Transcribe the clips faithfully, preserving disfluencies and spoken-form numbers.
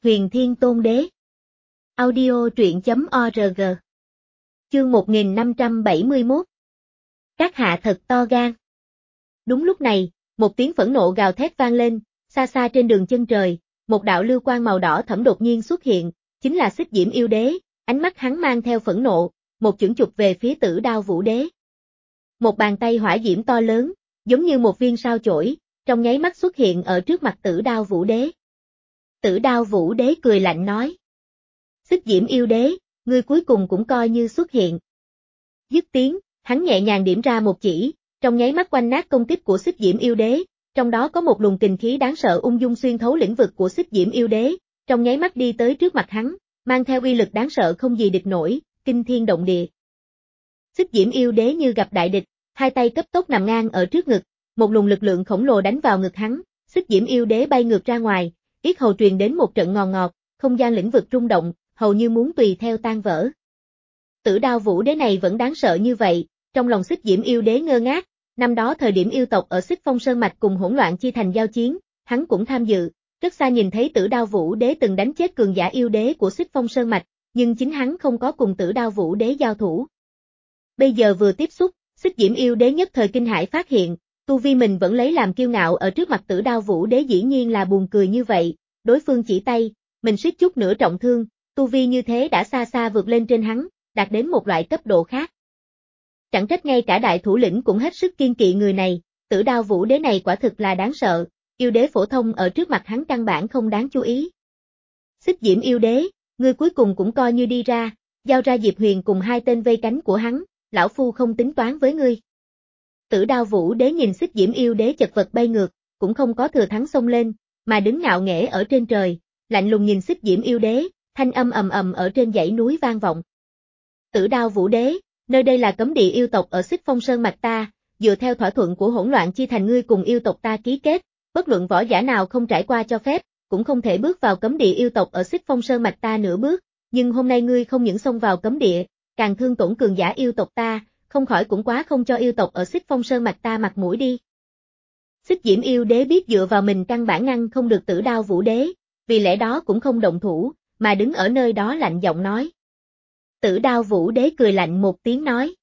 Huyền Thiên Tôn Đế. Audio truyện chấm org. Chương một nghìn năm trăm bảy mươi mốt. Các hạ thật to gan. Đúng lúc này, một tiếng phẫn nộ gào thét vang lên, xa xa trên đường chân trời, một đạo lưu quang màu đỏ thẫm đột nhiên xuất hiện, chính là Xích Diễm Yêu Đế, ánh mắt hắn mang theo phẫn nộ, một chưởng chụp về phía Tử Đao Vũ Đế. Một bàn tay hỏa diễm to lớn, giống như một viên sao chổi, trong nháy mắt xuất hiện ở trước mặt Tử Đao Vũ Đế. Tử Đao Vũ Đế cười lạnh nói: Xích Diễm Yêu Đế, ngươi cuối cùng cũng coi như xuất hiện. Dứt tiếng, hắn nhẹ nhàng điểm ra một chỉ, trong nháy mắt quanh nát công kích của Xích Diễm Yêu Đế, trong đó có một luồng kình khí đáng sợ ung dung xuyên thấu lĩnh vực của Xích Diễm Yêu Đế, trong nháy mắt đi tới trước mặt hắn, mang theo uy lực đáng sợ không gì địch nổi, kinh thiên động địa. Xích Diễm Yêu Đế như gặp đại địch, hai tay cấp tốc nằm ngang ở trước ngực, một luồng lực lượng khổng lồ đánh vào ngực hắn, Xích Diễm Yêu Đế bay ngược ra ngoài, yết hầu truyền đến một trận ngòn ngọt, không gian lĩnh vực rung động, hầu như muốn tùy theo tan vỡ. Tử Đao Vũ Đế này vẫn đáng sợ như vậy, trong lòng Xích Diễm Yêu Đế ngơ ngác, năm đó thời điểm yêu tộc ở Xích Phong Sơn Mạch cùng hỗn loạn chi thành giao chiến, hắn cũng tham dự, rất xa nhìn thấy Tử Đao Vũ Đế từng đánh chết cường giả yêu đế của Xích Phong Sơn Mạch, nhưng chính hắn không có cùng Tử Đao Vũ Đế giao thủ. Bây giờ vừa tiếp xúc, Xích Diễm Yêu Đế nhất thời kinh hãi phát hiện, tu vi mình vẫn lấy làm kiêu ngạo ở trước mặt Tử Đao Vũ Đế dĩ nhiên là buồn cười như vậy, đối phương chỉ tay, mình suýt chút nữa trọng thương, tu vi như thế đã xa xa vượt lên trên hắn, đạt đến một loại cấp độ khác. Chẳng trách ngay cả đại thủ lĩnh cũng hết sức kiên kỵ người này, Tử Đao Vũ Đế này quả thực là đáng sợ, yêu đế phổ thông ở trước mặt hắn căn bản không đáng chú ý. Xích Diễm Yêu Đế, ngươi cuối cùng cũng coi như đi ra, giao ra Diệp Huyền cùng hai tên vây cánh của hắn, lão phu không tính toán với ngươi. Tử Đao Vũ Đế nhìn Xích Diễm Yêu Đế chật vật bay ngược, cũng không có thừa thắng xông lên, mà đứng ngạo nghễ ở trên trời, lạnh lùng nhìn Xích Diễm Yêu Đế, thanh âm ầm ầm ở trên dãy núi vang vọng. Tử Đao Vũ Đế, nơi đây là cấm địa yêu tộc ở Xích Phong Sơn Mạch ta, dựa theo thỏa thuận của hỗn loạn chi thành ngươi cùng yêu tộc ta ký kết, bất luận võ giả nào không trải qua cho phép, cũng không thể bước vào cấm địa yêu tộc ở Xích Phong Sơn Mạch ta nửa bước, nhưng hôm nay ngươi không những xông vào cấm địa, càng thương tổn cường giả yêu tộc ta, không khỏi cũng quá không cho yêu tộc ở Xích Phong Sơn Mạch ta mặt mũi đi. Xích Diễm Yêu Đế biết dựa vào mình căn bản ngăn không được Tử Đao Vũ Đế, vì lẽ đó cũng không động thủ, mà đứng ở nơi đó lạnh giọng nói. Tử Đao Vũ Đế cười lạnh một tiếng nói: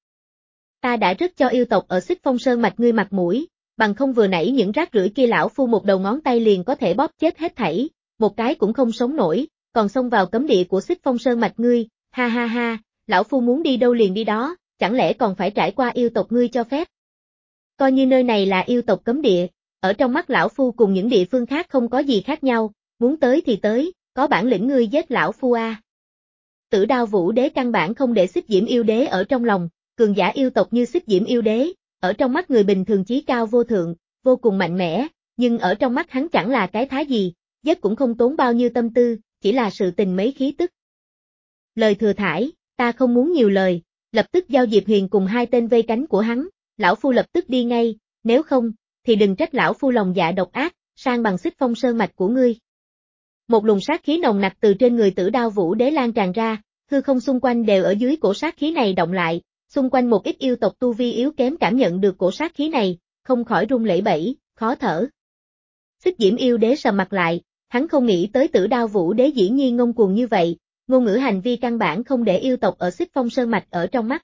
Ta đã rất cho yêu tộc ở Xích Phong Sơn Mạch ngươi mặt mũi, bằng không vừa nãy những rác rưởi kia lão phu một đầu ngón tay liền có thể bóp chết hết thảy, một cái cũng không sống nổi, còn xông vào cấm địa của Xích Phong Sơn Mạch ngươi, ha ha ha, lão phu muốn đi đâu liền đi đó, chẳng lẽ còn phải trải qua yêu tộc ngươi cho phép? Coi như nơi này là yêu tộc cấm địa, ở trong mắt lão phu cùng những địa phương khác không có gì khác nhau, muốn tới thì tới, có bản lĩnh ngươi giết lão phu a. À. Tử Đao Vũ Đế căn bản không để Xích Diễm Yêu Đế ở trong lòng, cường giả yêu tộc như Xích Diễm Yêu Đế, ở trong mắt người bình thường chí cao vô thượng, vô cùng mạnh mẽ, nhưng ở trong mắt hắn chẳng là cái thái gì, giết cũng không tốn bao nhiêu tâm tư, chỉ là sự tình mấy khí tức. Lời thừa thải, ta không muốn nhiều lời, lập tức giao Diệp Huyền cùng hai tên vây cánh của hắn, lão phu lập tức đi ngay, nếu không, thì đừng trách lão phu lòng dạ độc ác, sang bằng Xích Phong Sơn Mạch của ngươi. Một luồng sát khí nồng nặc từ trên người Tử Đao Vũ Đế lan tràn ra, hư không xung quanh đều ở dưới cổ sát khí này động lại, xung quanh một ít yêu tộc tu vi yếu kém cảm nhận được cổ sát khí này, không khỏi run lẩy bẩy, khó thở. Xích Diễm Yêu Đế sầm mặt lại, hắn không nghĩ tới Tử Đao Vũ Đế dĩ nhiên ngông cuồng như vậy, ngôn ngữ hành vi căn bản không để yêu tộc ở Xích Phong Sơn Mạch ở trong mắt.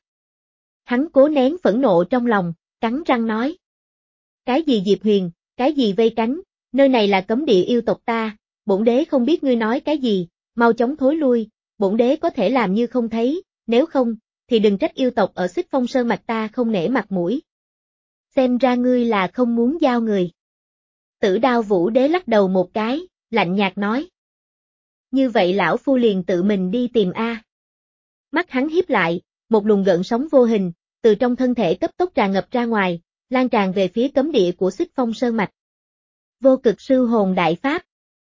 Hắn cố nén phẫn nộ trong lòng, cắn răng nói: Cái gì Diệp Huyền, cái gì vây cánh, nơi này là cấm địa yêu tộc ta, bổn đế không biết ngươi nói cái gì, mau chóng thối lui, bổn đế có thể làm như không thấy, nếu không, thì đừng trách yêu tộc ở Xích Phong Sơn Mạch ta không nể mặt mũi. Xem ra ngươi là không muốn giao người. Tử Đao Vũ Đế lắc đầu một cái, lạnh nhạt nói: Như vậy lão phu liền tự mình đi tìm a. Mắt hắn híp lại, một luồng gợn sóng vô hình, từ trong thân thể cấp tốc tràn ngập ra ngoài, lan tràn về phía cấm địa của Xích Phong Sơn Mạch. Vô Cực Sư Hồn Đại Pháp.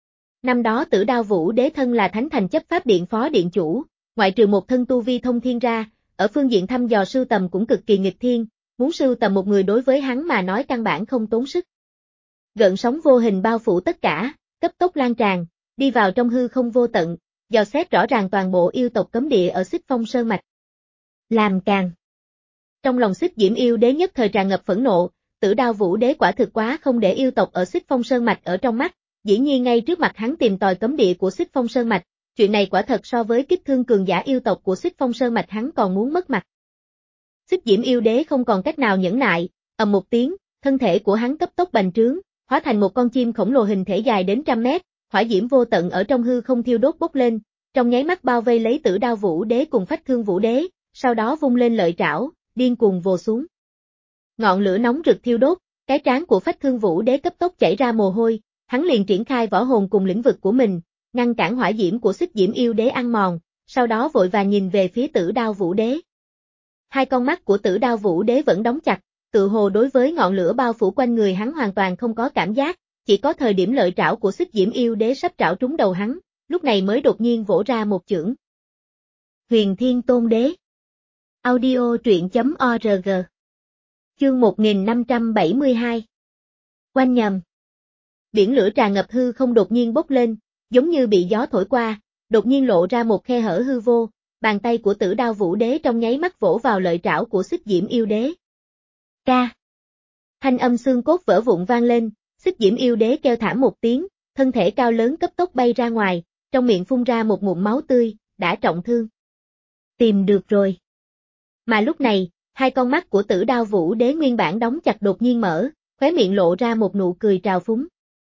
Năm đó Tử Đao Vũ Đế thân là Thánh Thành Chấp Pháp Điện Phó Điện Chủ, ngoại trừ một thân tu vi thông thiên ra, ở phương diện thăm dò sưu tầm cũng cực kỳ nghịch thiên, muốn sưu tầm một người đối với hắn mà nói căn bản không tốn sức. Gợn sóng vô hình bao phủ tất cả, cấp tốc lan tràn, đi vào trong hư không vô tận, dò xét rõ ràng toàn bộ yêu tộc cấm địa ở Xích Phong Sơn Mạch. Làm càng. Trong lòng Xích Diễm Yêu Đế nhất thời tràn ngập phẫn nộ, Tử Đao Vũ Đế quả thực quá không để yêu tộc ở Xích Phong Sơn Mạch ở trong mắt, dĩ nhiên ngay trước mặt hắn tìm tòi cấm địa của Xích Phong Sơn Mạch, chuyện này quả thật so với kích thương cường giả yêu tộc của Xích Phong Sơn Mạch hắn còn muốn mất mặt. Xích Diễm yêu đế không còn cách nào nhẫn nại, ầm một tiếng, thân thể của hắn cấp tốc bành trướng, hóa thành một con chim khổng lồ hình thể dài đến trăm mét, hỏa diễm vô tận ở trong hư không thiêu đốt bốc lên, trong nháy mắt bao vây lấy Tử Đao Vũ Đế cùng Phách Thương Vũ Đế, sau đó vung lên lợi trảo, điên cuồng vồ xuống. Ngọn lửa nóng rực thiêu đốt, cái trán của Phách Thương Vũ Đế cấp tốc chảy ra mồ hôi, hắn liền triển khai võ hồn cùng lĩnh vực của mình, ngăn cản hỏa diễm của Xích Diễm yêu đế ăn mòn, sau đó vội vàng nhìn về phía Tử Đao Vũ Đế. Hai con mắt của Tử Đao Vũ Đế vẫn đóng chặt, tự hồ đối với ngọn lửa bao phủ quanh người hắn hoàn toàn không có cảm giác, chỉ có thời điểm lợi trảo của Xích Diễm yêu đế sắp trảo trúng đầu hắn, lúc này mới đột nhiên vỗ ra một chưởng. Huyền Thiên Tôn Đế. Audio truyện chấm org. Chương một nghìn năm trăm bảy mươi hai. Oanh nhầm. Biển lửa tràn ngập hư không đột nhiên bốc lên, giống như bị gió thổi qua, đột nhiên lộ ra một khe hở hư vô, bàn tay của Tử Đao Vũ Đế trong nháy mắt vỗ vào lợi trảo của Xích Diễm yêu đế. Ca. Thanh âm xương cốt vỡ vụn vang lên, Xích Diễm yêu đế kêu thảm một tiếng, thân thể cao lớn cấp tốc bay ra ngoài, trong miệng phun ra một ngụm máu tươi, đã trọng thương. Tìm được rồi. Mà lúc này, hai con mắt của Tử Đao Vũ Đế nguyên bản đóng chặt đột nhiên mở, khóe miệng lộ ra một nụ cười trào phúng.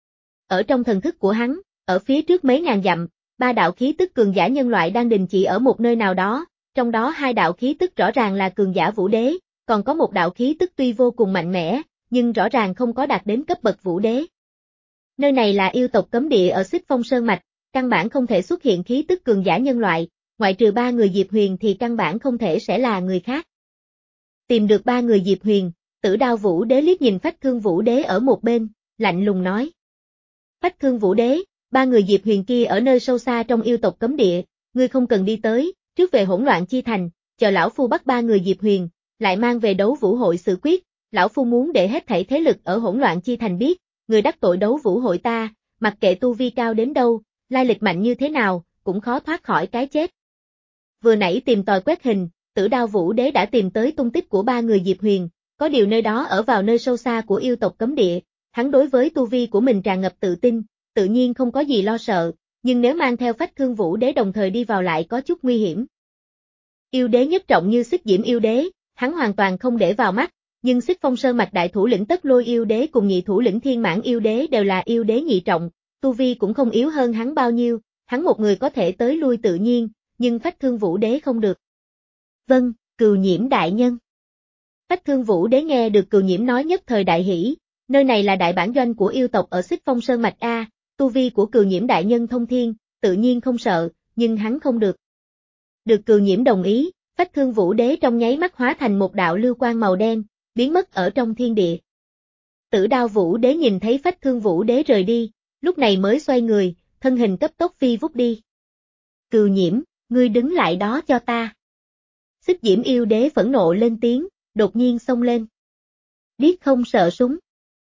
Ở trong thần thức của hắn, ở phía trước mấy ngàn dặm, ba đạo khí tức cường giả nhân loại đang đình chỉ ở một nơi nào đó, trong đó hai đạo khí tức rõ ràng là cường giả Vũ Đế, còn có một đạo khí tức tuy vô cùng mạnh mẽ, nhưng rõ ràng không có đạt đến cấp bậc Vũ Đế. Nơi này là yêu tộc cấm địa ở Xích Phong Sơn Mạch, căn bản không thể xuất hiện khí tức cường giả nhân loại, ngoại trừ ba người Diệp Huyền thì căn bản không thể sẽ là người khác. Tìm được ba người Diệp Huyền, Tử Đao Vũ Đế liếc nhìn Phách Thương Vũ Đế ở một bên, lạnh lùng nói. Phách Thương Vũ Đế, ba người Diệp Huyền kia ở nơi sâu xa trong yêu tộc cấm địa, ngươi không cần đi tới, trước về Hỗn Loạn Chi Thành, chờ lão phu bắt ba người Diệp Huyền, lại mang về đấu vũ hội xử quyết, lão phu muốn để hết thảy thế lực ở Hỗn Loạn Chi Thành biết, người đắc tội đấu vũ hội ta, mặc kệ tu vi cao đến đâu, lai lịch mạnh như thế nào, cũng khó thoát khỏi cái chết. Vừa nãy tìm tòi quét hình, Tử Đao Vũ Đế đã tìm tới tung tích của ba người Diệp Huyền, có điều nơi đó ở vào nơi sâu xa của yêu tộc cấm địa, hắn đối với tu vi của mình tràn ngập tự tin, tự nhiên không có gì lo sợ, nhưng nếu mang theo Phách Thương Vũ Đế đồng thời đi vào lại có chút nguy hiểm. Yêu đế nhất trọng như Xích Diễm yêu đế, hắn hoàn toàn không để vào mắt, nhưng Xích Phong Sơn Mạch đại thủ lĩnh Tất Lôi yêu đế cùng nhị thủ lĩnh Thiên Mãn yêu đế đều là yêu đế nhị trọng, tu vi cũng không yếu hơn hắn bao nhiêu, hắn một người có thể tới lui tự nhiên, nhưng Phách Thương Vũ Đế không được. Vâng, Cừu Nhiễm đại nhân. Phách Thương Vũ Đế nghe được Cừu Nhiễm nói nhất thời đại hỉ, nơi này là đại bản doanh của yêu tộc ở Xích Phong Sơn Mạch A, tu vi của Cừu Nhiễm đại nhân thông thiên, tự nhiên không sợ, nhưng hắn không được. Được Cừu Nhiễm đồng ý, Phách Thương Vũ Đế trong nháy mắt hóa thành một đạo lưu quang màu đen, biến mất ở trong thiên địa. Tử Đao Vũ Đế nhìn thấy Phách Thương Vũ Đế rời đi, lúc này mới xoay người, thân hình cấp tốc phi vút đi. Cừu Nhiễm, ngươi đứng lại đó cho ta. Xích Diễm yêu đế phẫn nộ lên tiếng, đột nhiên xông lên. Biết không sợ súng.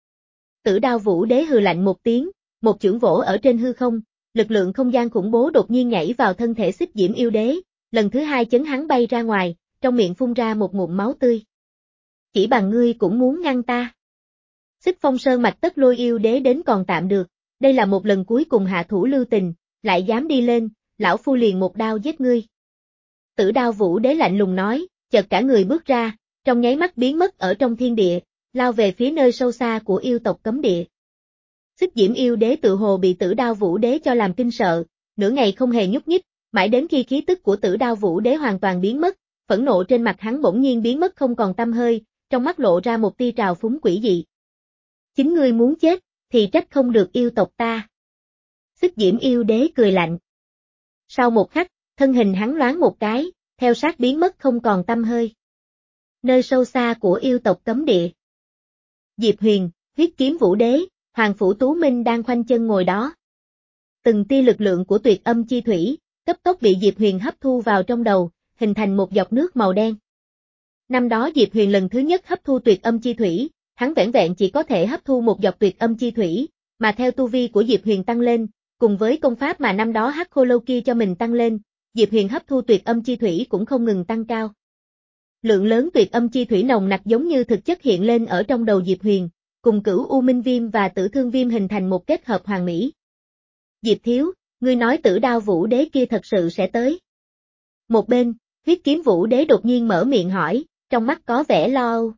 Tử Đao Vũ Đế hừ lạnh một tiếng, một chưởng vỗ ở trên hư không, lực lượng không gian khủng bố đột nhiên nhảy vào thân thể Xích Diễm yêu đế, lần thứ hai chấn hắn bay ra ngoài, trong miệng phun ra một ngụm máu tươi. Chỉ bằng ngươi cũng muốn ngăn ta. Xích Phong Sơn Mạch Tất Lôi yêu đế đến còn tạm được, đây là một lần cuối cùng hạ thủ lưu tình, lại dám đi lên, lão phu liền một đao giết ngươi. Tử Đao Vũ Đế lạnh lùng nói, chợt cả người bước ra, trong nháy mắt biến mất ở trong thiên địa, lao về phía nơi sâu xa của yêu tộc cấm địa. Xích Diễm yêu đế tự hồ bị Tử Đao Vũ Đế cho làm kinh sợ, nửa ngày không hề nhúc nhích, mãi đến khi khí tức của Tử Đao Vũ Đế hoàn toàn biến mất, phẫn nộ trên mặt hắn bỗng nhiên biến mất không còn tăm hơi, trong mắt lộ ra một tia trào phúng quỷ dị. Chính ngươi muốn chết, thì trách không được yêu tộc ta. Xích Diễm yêu đế cười lạnh. Sau một khắc, thân hình hắn loáng một cái, theo sát biến mất không còn tăm hơi. Nơi sâu xa của yêu tộc cấm địa. Diệp Huyền, Huyết Kiếm Vũ Đế, Hoàng Phủ Tú Minh đang khoanh chân ngồi đó. Từng tia lực lượng của tuyệt âm chi thủy, cấp tốc bị Diệp Huyền hấp thu vào trong đầu, hình thành một giọt nước màu đen. Năm đó Diệp Huyền lần thứ nhất hấp thu tuyệt âm chi thủy, hắn vẻn vẹn chỉ có thể hấp thu một giọt tuyệt âm chi thủy, mà theo tu vi của Diệp Huyền tăng lên, cùng với công pháp mà năm đó Hắc Khô Lâu kia cho mình tăng lên, Diệp Huyền hấp thu tuyệt âm chi thủy cũng không ngừng tăng cao. Lượng lớn tuyệt âm chi thủy nồng nặc giống như thực chất hiện lên ở trong đầu Diệp Huyền, cùng Cửu U Minh Viêm và Tử Thương Viêm hình thành một kết hợp hoàn mỹ. Diệp thiếu, ngươi nói Tử Đao Vũ Đế kia thật sự sẽ tới. Một bên, Huyết Kiếm Vũ Đế đột nhiên mở miệng hỏi, trong mắt có vẻ lo âu.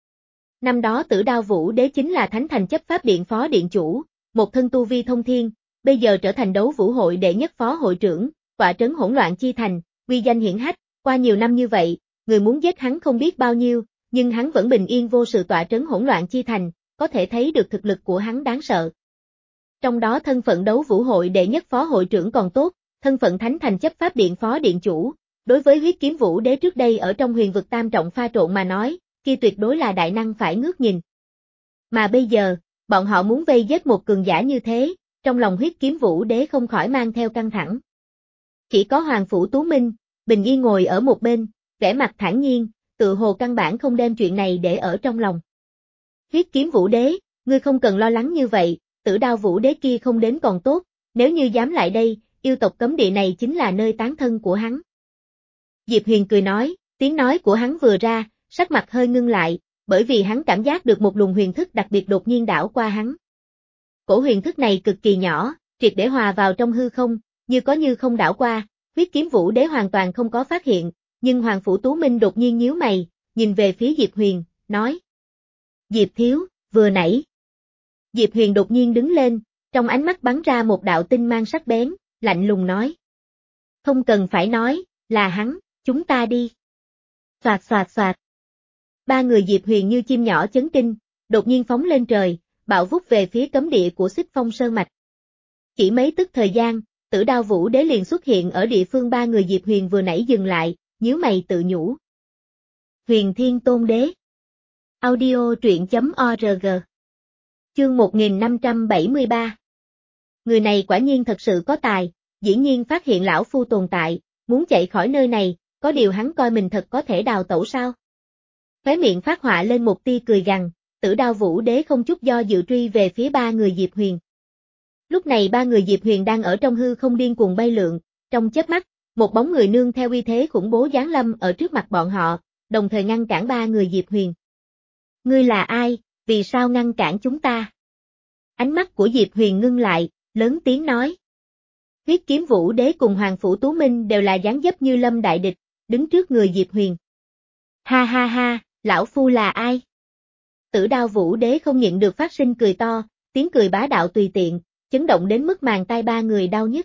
Năm đó Tử Đao Vũ Đế chính là Thánh Thành chấp pháp điện phó điện chủ, một thân tu vi thông thiên, bây giờ trở thành đấu vũ hội đệ nhất phó hội trưởng, tọa trấn hỗn loạn chi thành, uy danh hiển hách, qua nhiều năm như vậy, người muốn giết hắn không biết bao nhiêu, nhưng hắn vẫn bình yên vô sự tọa trấn hỗn loạn chi thành, có thể thấy được thực lực của hắn đáng sợ. Trong đó thân phận đấu vũ hội đệ nhất phó hội trưởng còn tốt, thân phận Thánh Thành chấp pháp điện phó điện chủ, đối với Huyết Kiếm Vũ Đế trước đây ở trong huyền vực tam trọng pha trộn mà nói, kia tuyệt đối là đại năng phải ngước nhìn. Mà bây giờ, bọn họ muốn vây giết một cường giả như thế, trong lòng Huyết Kiếm Vũ Đế không khỏi mang theo căng thẳng. Chỉ có Hoàng Phủ Tú Minh, bình yên ngồi ở một bên, vẻ mặt thản nhiên, tự hồ căn bản không đem chuyện này để ở trong lòng. Huyết Kiếm Vũ Đế, ngươi không cần lo lắng như vậy, Tử Đao Vũ Đế kia không đến còn tốt, nếu như dám lại đây, yêu tộc cấm địa này chính là nơi tán thân của hắn. Diệp Huyền cười nói, tiếng nói của hắn vừa ra, sắc mặt hơi ngưng lại, bởi vì hắn cảm giác được một luồng huyền thức đặc biệt đột nhiên đảo qua hắn. Cổ huyền thức này cực kỳ nhỏ, triệt để hòa vào trong hư không, như có như không đảo qua, Huyết Kiếm Vũ Đế hoàn toàn không có phát hiện, nhưng Hoàng Phủ Tú Minh đột nhiên nhíu mày, nhìn về phía Diệp Huyền, nói. Diệp thiếu, vừa nãy. Diệp Huyền đột nhiên đứng lên, trong ánh mắt bắn ra một đạo tinh mang sắc bén, lạnh lùng nói. Không cần phải nói, là hắn, chúng ta đi. Xoạt xoạt xoạt. Ba người Diệp Huyền như chim nhỏ chấn kinh, đột nhiên phóng lên trời, bạo vút về phía cấm địa của Xích Phong Sơn Mạch. Chỉ mấy tức thời gian, Tử Đao Vũ Đế liền xuất hiện ở địa phương ba người Diệp Huyền vừa nãy dừng lại, nhíu mày tự nhủ. Huyền Thiên Tôn Đế. Audio truyện chấm org. Chương một nghìn năm trăm bảy mươi ba. Người này quả nhiên thật sự có tài, dĩ nhiên phát hiện lão phu tồn tại, muốn chạy khỏi nơi này, có điều hắn coi mình thật có thể đào tẩu sao? Khóe miệng phát họa lên một tia cười gằn, Tử Đao Vũ Đế không chút do dự truy về phía ba người Diệp Huyền. Lúc này ba người Diệp Huyền đang ở trong hư không điên cuồng bay lượn, trong chớp mắt, một bóng người nương theo uy thế khủng bố giáng lâm ở trước mặt bọn họ, đồng thời ngăn cản ba người Diệp Huyền. Ngươi là ai, vì sao ngăn cản chúng ta? Ánh mắt của Diệp Huyền ngưng lại, lớn tiếng nói. Huyết Kiếm Vũ Đế cùng Hoàng Phủ Tú Minh đều là dáng dấp như lâm đại địch, đứng trước người Diệp Huyền. Ha ha ha, lão phu là ai? Tử Đao Vũ Đế không nhịn được phát sinh cười to, tiếng cười bá đạo tùy tiện, chấn động đến mức màng tai ba người đau nhức.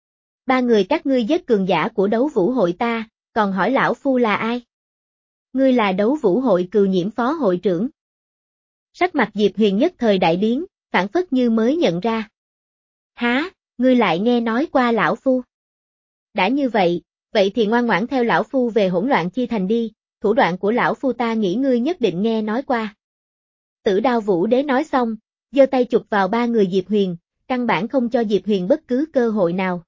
Ba người các ngươi giết cường giả của đấu vũ hội ta, còn hỏi lão phu là ai? Ngươi là đấu vũ hội Cừu Nhiễm phó hội trưởng. Sắc mặt Diệp Huyền nhất thời đại biến, phản phất như mới nhận ra. Há, ngươi lại nghe nói qua lão phu. Đã như vậy, vậy thì ngoan ngoãn theo lão phu về hỗn loạn chi thành đi, thủ đoạn của lão phu ta nghĩ ngươi nhất định nghe nói qua. Tử Đao Vũ Đế nói xong, giơ tay chụp vào ba người Diệp Huyền, căn bản không cho Diệp Huyền bất cứ cơ hội nào.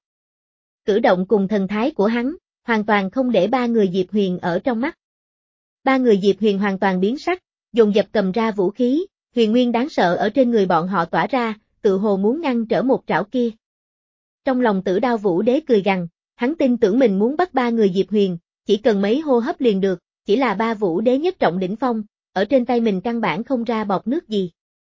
Cử động cùng thần thái của hắn, hoàn toàn không để ba người Diệp Huyền ở trong mắt. Ba người Diệp Huyền hoàn toàn biến sắc, dồn dập cầm ra vũ khí, huyền nguyên đáng sợ ở trên người bọn họ tỏa ra, tự hồ muốn ngăn trở một trảo kia. Trong lòng Tử Đao Vũ Đế cười gằn, hắn tin tưởng mình muốn bắt ba người Diệp Huyền, chỉ cần mấy hô hấp liền được, chỉ là ba Vũ Đế nhất trọng đỉnh phong, ở trên tay mình căn bản không ra bọt nước gì.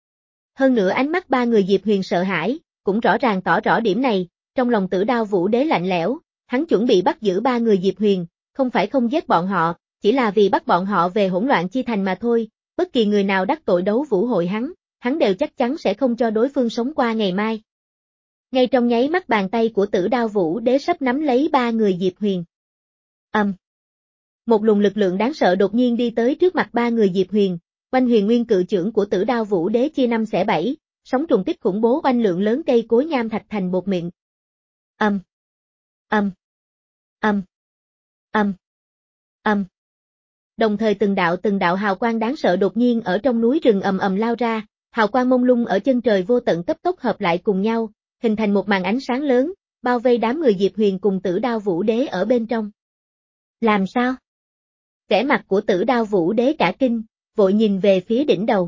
Hơn nữa ánh mắt ba người Diệp Huyền sợ hãi, cũng rõ ràng tỏ rõ điểm này, trong lòng Tử Đao Vũ Đế lạnh lẽo, hắn chuẩn bị bắt giữ ba người Diệp Huyền, không phải không giết bọn họ, chỉ là vì bắt bọn họ về hỗn loạn chi thành mà thôi, bất kỳ người nào đắc tội đấu vũ hội hắn, hắn đều chắc chắn sẽ không cho đối phương sống qua ngày mai. Ngay trong nháy mắt bàn tay của Tử Đao Vũ Đế sắp nắm lấy ba người Diệp Huyền. Ầm. Um. Một luồng lực lượng đáng sợ đột nhiên đi tới trước mặt ba người Diệp Huyền, oanh huyền nguyên cự chưởng của Tử Đao Vũ Đế chia năm xẻ bảy, sóng trùng kích khủng bố oanh lượng lớn cây cối nham thạch thành bột mịn. Ầm. Um. Ầm. Um. Ầm. Um. Ầm. Um. Ầm. Um. Đồng thời từng đạo từng đạo hào quang đáng sợ đột nhiên ở trong núi rừng ầm ầm lao ra, hào quang mông lung ở chân trời vô tận cấp tốc hợp lại cùng nhau, hình thành một màn ánh sáng lớn, bao vây đám người Diệp Huyền cùng Tử Đao Vũ Đế ở bên trong. Làm sao? Vẻ mặt của Tử Đao Vũ Đế cả kinh, vội nhìn về phía đỉnh đầu.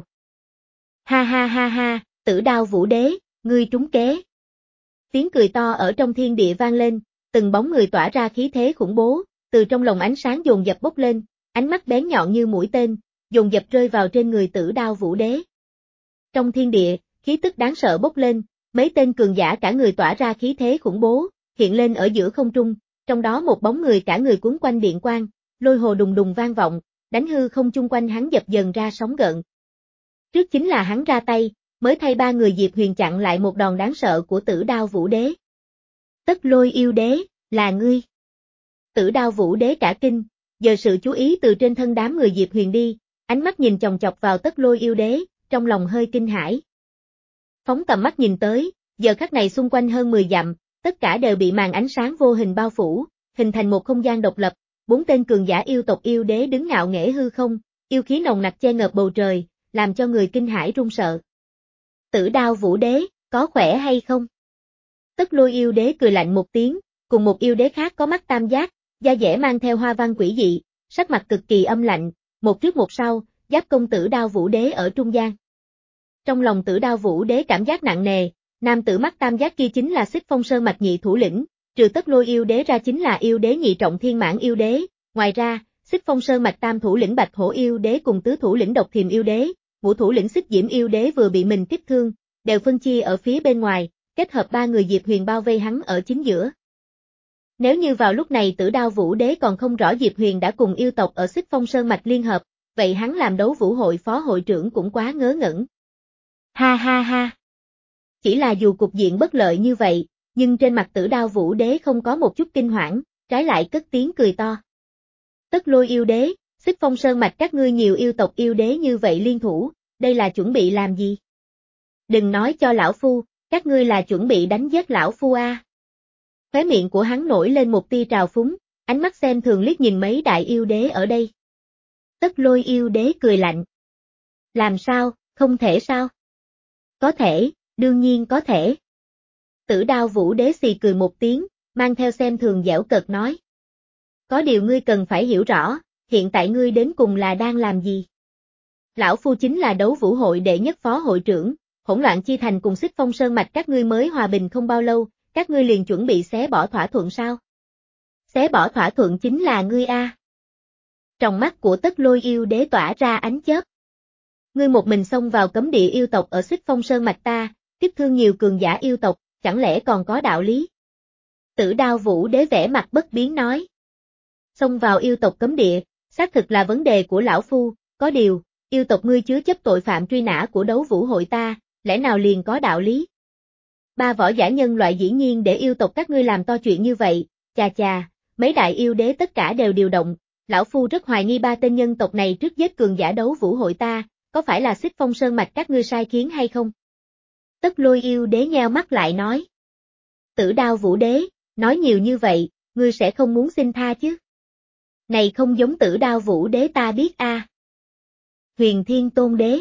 Ha ha ha ha, Tử Đao Vũ Đế, ngươi trúng kế. Tiếng cười to ở trong thiên địa vang lên, từng bóng người tỏa ra khí thế khủng bố, từ trong lồng ánh sáng dồn dập bốc lên, ánh mắt bén nhọn như mũi tên, dồn dập rơi vào trên người Tử Đao Vũ Đế. Trong thiên địa, khí tức đáng sợ bốc lên, mấy tên cường giả cả người tỏa ra khí thế khủng bố, hiện lên ở giữa không trung, trong đó một bóng người cả người cuốn quanh điện quang, lôi hồ đùng đùng vang vọng, đánh hư không chung quanh hắn dập dần ra sóng gợn. Trước chính là hắn ra tay, mới thay ba người Diệp Huyền chặn lại một đòn đáng sợ của Tử Đao Vũ Đế. Tất Lôi yêu đế, là ngươi. Tử Đao Vũ Đế cả kinh, giờ sự chú ý từ trên thân đám người Diệp Huyền đi, ánh mắt nhìn chòng chọc vào Tất Lôi yêu đế, trong lòng hơi kinh hãi. Phóng tầm mắt nhìn tới, giờ khắc này xung quanh hơn mười dặm, tất cả đều bị màn ánh sáng vô hình bao phủ, hình thành một không gian độc lập, bốn tên cường giả yêu tộc yêu đế đứng ngạo nghễ hư không, yêu khí nồng nặc che ngợp bầu trời, làm cho người kinh hãi run sợ. Tử Đao Vũ Đế, có khỏe hay không? Tất Lôi yêu đế cười lạnh một tiếng, cùng một yêu đế khác có mắt tam giác, da dẻ mang theo hoa văn quỷ dị, sắc mặt cực kỳ âm lạnh, một trước một sau, giáp công Tử Đao Vũ Đế ở trung gian. Trong lòng Tử Đao Vũ Đế cảm giác nặng nề, nam tử mắt tam giác kia chính là Xích Phong Sơn mạch nhị thủ lĩnh, trừ Tất Lôi yêu đế ra chính là yêu đế nhị trọng Thiên Mãn yêu đế, ngoài ra, Xích Phong Sơn mạch tam thủ lĩnh Bạch Hổ yêu đế cùng tứ thủ lĩnh Độc Thiềm yêu đế, ngũ thủ lĩnh Xích Diễm yêu đế vừa bị mình kích thương, đều phân chia ở phía bên ngoài, kết hợp ba người Diệp Huyền bao vây hắn ở chính giữa. Nếu như vào lúc này Tử Đao Vũ Đế còn không rõ Diệp Huyền đã cùng yêu tộc ở Xích Phong Sơn mạch liên hợp, vậy hắn làm đấu vũ hội phó hội trưởng cũng quá ngớ ngẩn. Ha ha ha. Chỉ là dù cục diện bất lợi như vậy, nhưng trên mặt Tử Đao Vũ Đế không có một chút kinh hoảng, trái lại cất tiếng cười to. Tất Lôi yêu đế, Xích Phong Sơn mạch các ngươi nhiều yêu tộc yêu đế như vậy liên thủ, đây là chuẩn bị làm gì? Đừng nói cho lão phu, các ngươi là chuẩn bị đánh giết lão phu a. À. Khóe miệng của hắn nổi lên một tia trào phúng, ánh mắt xem thường liếc nhìn mấy đại yêu đế ở đây. Tất Lôi yêu đế cười lạnh. Làm sao, không thể sao? Có thể, đương nhiên có thể. Tử Đao Vũ Đế xì cười một tiếng, mang theo xem thường giễu cợt nói. Có điều ngươi cần phải hiểu rõ, hiện tại ngươi đến cùng là đang làm gì? Lão phu chính là đấu vũ hội đệ nhất phó hội trưởng, hỗn loạn chi thành cùng Xích Phong Sơn mạch các ngươi mới hòa bình không bao lâu, các ngươi liền chuẩn bị xé bỏ thỏa thuận sao? Xé bỏ thỏa thuận chính là ngươi a. Trong mắt của Tất Lôi yêu đế tỏa ra ánh chớp. Ngươi một mình xông vào cấm địa yêu tộc ở Xích Phong Sơn mạch ta, tiếp thương nhiều cường giả yêu tộc, chẳng lẽ còn có đạo lý? Tử Đao Vũ Đế vẻ mặt bất biến nói. Xông vào yêu tộc cấm địa, xác thực là vấn đề của lão phu, có điều, yêu tộc ngươi chứa chấp tội phạm truy nã của đấu vũ hội ta, lẽ nào liền có đạo lý? Ba võ giả nhân loại dĩ nhiên để yêu tộc các ngươi làm to chuyện như vậy, chà chà, mấy đại yêu đế tất cả đều điều động, lão phu rất hoài nghi ba tên nhân tộc này trước giết cường giả đấu vũ hội ta, có phải là Xích Phong Sơn mạch các ngươi sai khiến hay không? Tất Lôi yêu đế nheo mắt lại nói. Tử Đao Vũ Đế, nói nhiều như vậy, ngươi sẽ không muốn xin tha chứ? Này không giống Tử Đao Vũ Đế ta biết a. À. Huyền Thiên Tôn Đế.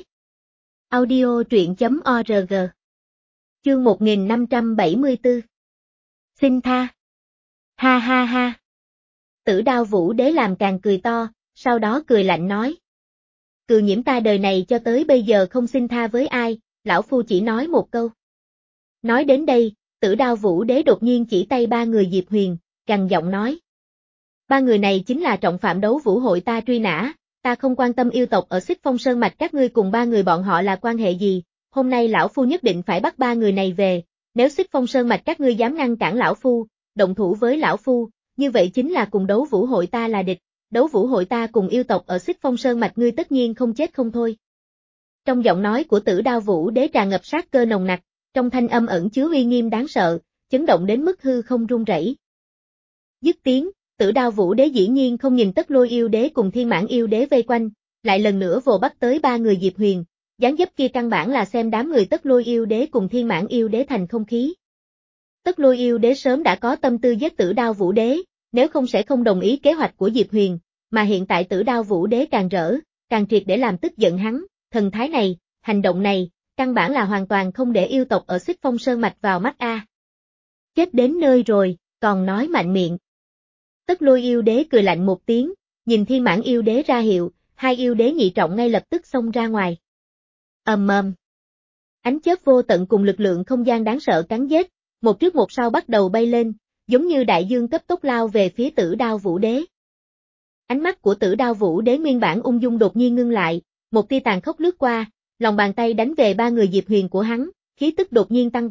Audio truyện chấm org. Chương một nghìn năm trăm bảy mươi tư. Xin tha. Ha ha ha. Tử Đao Vũ Đế làm càng cười to, sau đó cười lạnh nói. Cừ nhiễm ta đời này cho tới bây giờ không xin tha với ai, lão phu chỉ nói một câu. Nói đến đây, Tử Đao Vũ Đế đột nhiên chỉ tay ba người Diệp Huyền, gằn giọng nói. Ba người này chính là trọng phạm đấu vũ hội ta truy nã, ta không quan tâm yêu tộc ở Xích Phong Sơn mạch các ngươi cùng ba người bọn họ là quan hệ gì, hôm nay lão phu nhất định phải bắt ba người này về, nếu Xích Phong Sơn mạch các ngươi dám ngăn cản lão phu, động thủ với lão phu, như vậy chính là cùng đấu vũ hội ta là địch, đấu vũ hội ta cùng yêu tộc ở Xích Phong Sơn mạch ngươi tất nhiên không chết không thôi. Trong giọng nói của Tử Đao Vũ Đế tràn ngập sát cơ nồng nặc, trong thanh âm ẩn chứa uy nghiêm đáng sợ, chấn động đến mức hư không rung rẩy. Dứt tiếng, Tử Đao Vũ Đế dĩ nhiên không nhìn Tất Lôi yêu đế cùng Thiên Mãn yêu đế vây quanh, lại lần nữa vồ bắt tới ba người Diệp Huyền, dáng dấp kia căn bản là xem đám người Tất Lôi yêu đế cùng Thiên Mãn yêu đế thành không khí. Tất Lôi yêu đế sớm đã có tâm tư giết Tử Đao Vũ Đế, nếu không sẽ không đồng ý kế hoạch của Diệp Huyền, mà hiện tại Tử Đao Vũ Đế càng rỡ, càng triệt để làm tức giận hắn, thần thái này, hành động này, căn bản là hoàn toàn không để yêu tộc ở Xích Phong Sơn mạch vào mắt a. Chết đến nơi rồi, còn nói mạnh miệng. Tất Lôi yêu đế cười lạnh một tiếng, nhìn Thiên Mãn yêu đế ra hiệu, hai yêu đế nhị trọng ngay lập tức xông ra ngoài. Ầm ầm. Ánh chớp vô tận cùng lực lượng không gian đáng sợ cắn giết, một trước một sau bắt đầu bay lên, giống như đại dương cấp tốc lao về phía Tử Đao Vũ Đế. Ánh mắt của Tử Đao Vũ Đế nguyên bản ung dung đột nhiên ngưng lại, một tia tàn khốc lướt qua, lòng bàn tay đánh về ba người Diệp Huyền của hắn, khí tức đột nhiên tăng vọt,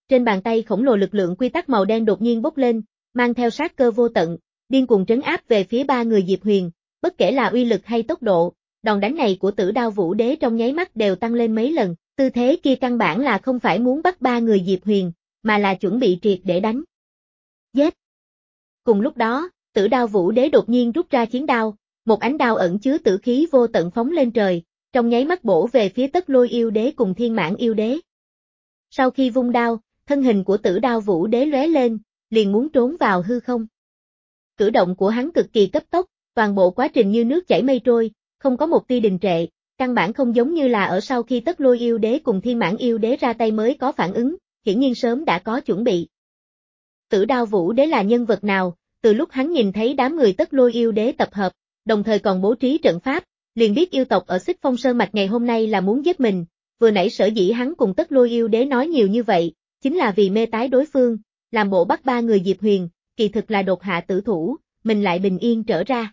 trên bàn tay khổng lồ lực lượng quy tắc màu đen đột nhiên bốc lên, mang theo sát cơ vô tận, điên cuồng trấn áp về phía ba người Diệp Huyền, bất kể là uy lực hay tốc độ, đòn đánh này của Tử Đao Vũ Đế trong nháy mắt đều tăng lên mấy lần, tư thế kia căn bản là không phải muốn bắt ba người Diệp Huyền, mà là chuẩn bị triệt để đánh. Giết! Cùng lúc đó, Tử Đao Vũ Đế đột nhiên rút ra chiến đao, một ánh đao ẩn chứa tử khí vô tận phóng lên trời, trong nháy mắt bổ về phía Tất Lôi Yêu Đế cùng Thiên Mãn Yêu Đế. Sau khi vung đao, thân hình của Tử Đao Vũ Đế lóe lên, liền muốn trốn vào hư không. Cử động của hắn cực kỳ cấp tốc, toàn bộ quá trình như nước chảy mây trôi, không có một tia đình trệ, căn bản không giống như là ở sau khi Tất Lôi Yêu Đế cùng Thiên Mãn Yêu Đế ra tay mới có phản ứng, hiển nhiên sớm đã có chuẩn bị. Tử Đao Vũ Đế là nhân vật nào, từ lúc hắn nhìn thấy đám người Tất Lôi Yêu Đế tập hợp, đồng thời còn bố trí trận pháp, liền biết yêu tộc ở Xích Phong Sơn Mạch ngày hôm nay là muốn giết mình, vừa nãy sở dĩ hắn cùng Tất Lôi Yêu Đế nói nhiều như vậy, chính là vì mê tái đối phương, làm bộ bắt ba người Diệp Huyền, kỳ thực là đột hạ tử thủ, mình lại bình yên trở ra.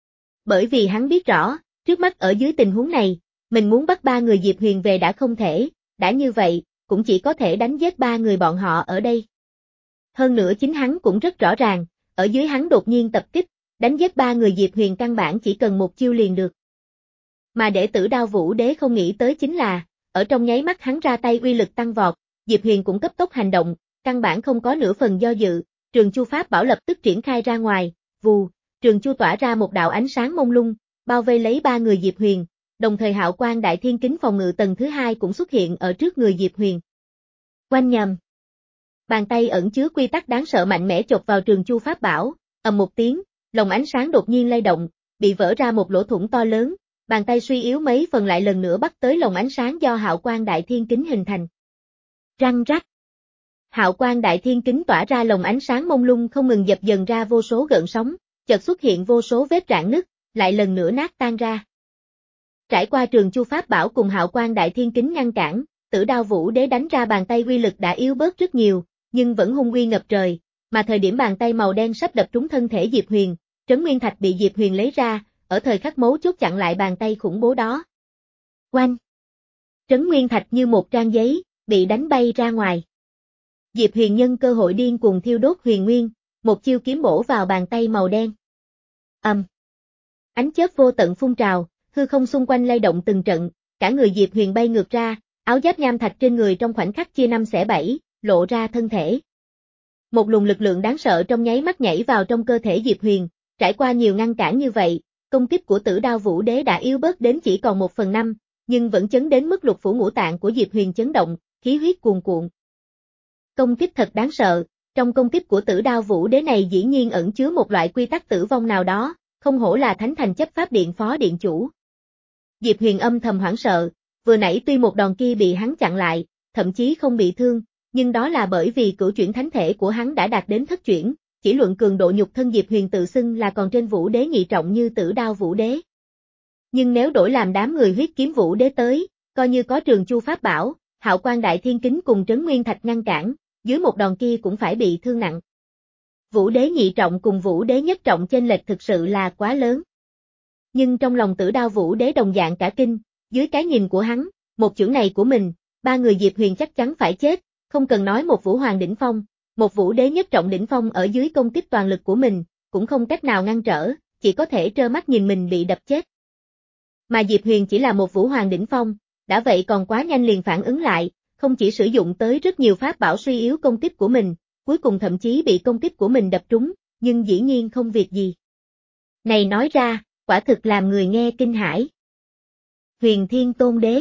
Bởi vì hắn biết rõ, trước mắt ở dưới tình huống này, mình muốn bắt ba người Diệp Huyền về đã không thể, đã như vậy, cũng chỉ có thể đánh giết ba người bọn họ ở đây. Hơn nữa chính hắn cũng rất rõ ràng, ở dưới hắn đột nhiên tập kích, đánh giết ba người Diệp Huyền căn bản chỉ cần một chiêu liền được. Mà để Tử Đao Vũ Đế không nghĩ tới chính là, ở trong nháy mắt hắn ra tay uy lực tăng vọt, Diệp Huyền cũng cấp tốc hành động, căn bản không có nửa phần do dự, Trường Chu Pháp Bảo lập tức triển khai ra ngoài, vù, Trường Chu tỏa ra một đạo ánh sáng mông lung, bao vây lấy ba người Diệp Huyền, đồng thời Hạo Quang Đại Thiên Kính phòng ngự tầng thứ hai cũng xuất hiện ở trước người Diệp Huyền. Oanh nhầm. Bàn tay ẩn chứa quy tắc đáng sợ mạnh mẽ chộp vào Trường Chu Pháp Bảo, ầm một tiếng, lồng ánh sáng đột nhiên lay động, bị vỡ ra một lỗ thủng to lớn, bàn tay suy yếu mấy phần lại lần nữa bắt tới lồng ánh sáng do Hạo Quang Đại Thiên Kính hình thành. Răng rắc. Hạo Quang Đại Thiên Kính tỏa ra lồng ánh sáng mông lung không ngừng dập dần ra vô số gợn sóng, chợt xuất hiện vô số vết rạn nứt, lại lần nữa nát tan ra. Trải qua Trường Chu Pháp Bảo cùng Hạo Quang Đại Thiên Kính ngăn cản, Tử Đao Vũ Đế đánh ra bàn tay uy lực đã yếu bớt rất nhiều, nhưng vẫn hung uy ngập trời, mà thời điểm bàn tay màu đen sắp đập trúng thân thể Diệp Huyền, Trấn Nguyên Thạch bị Diệp Huyền lấy ra, ở thời khắc mấu chốt chặn lại bàn tay khủng bố đó. Oanh! Trấn Nguyên Thạch như một trang giấy, bị đánh bay ra ngoài. Diệp Huyền nhân cơ hội điên cuồng thiêu đốt huyền nguyên, một chiêu kiếm bổ vào bàn tay màu đen. Ầm! Um. Ánh chớp vô tận phun trào, hư không xung quanh lay động từng trận, cả người Diệp Huyền bay ngược ra, áo giáp nham thạch trên người trong khoảnh khắc chia năm xẻ bảy, lộ ra thân thể. Một luồng lực lượng đáng sợ trong nháy mắt nhảy vào trong cơ thể Diệp Huyền, trải qua nhiều ngăn cản như vậy, công kích của Tử Đao Vũ Đế đã yếu bớt đến chỉ còn một phần năm, nhưng vẫn chấn đến mức lục phủ ngũ tạng của Diệp Huyền chấn động, khí huyết cuồn cuộn. Công kích thật đáng sợ, trong công kích của Tử Đao Vũ Đế này dĩ nhiên ẩn chứa một loại quy tắc tử vong nào đó, không hổ là Thánh Thành Chấp Pháp Điện phó điện chủ. Diệp Huyền âm thầm hoảng sợ, vừa nãy tuy một đòn kia bị hắn chặn lại, thậm chí không bị thương, nhưng đó là bởi vì cửu chuyển thánh thể của hắn đã đạt đến thất chuyển, chỉ luận cường độ nhục thân Diệp Huyền tự xưng là còn trên Vũ Đế nhị trọng như Tử Đao Vũ Đế. Nhưng nếu đổi làm đám người huyết kiếm Vũ Đế tới, coi như có Trường Chu Pháp Bảo, Hạo Quang Đại Thiên Kính cùng Trấn Nguyên Thạch ngăn cản, dưới một đòn kia cũng phải bị thương nặng. Vũ Đế nhị trọng cùng Vũ Đế nhất trọng chênh lệch thực sự là quá lớn. Nhưng trong lòng Tử Đao Vũ Đế đồng dạng cả kinh, dưới cái nhìn của hắn, một chưởng này của mình, ba người Diệp Huyền chắc chắn phải chết, không cần nói một Vũ Hoàng đỉnh phong, một Vũ Đế nhất trọng đỉnh phong ở dưới công kích toàn lực của mình, cũng không cách nào ngăn trở, chỉ có thể trơ mắt nhìn mình bị đập chết. Mà Diệp Huyền chỉ là một Vũ Hoàng đỉnh phong, đã vậy còn quá nhanh liền phản ứng lại, không chỉ sử dụng tới rất nhiều pháp bảo suy yếu công kích của mình, cuối cùng thậm chí bị công kích của mình đập trúng, nhưng dĩ nhiên không việc gì. Này nói ra, quả thực làm người nghe kinh hãi. Huyền Thiên Tôn Đế.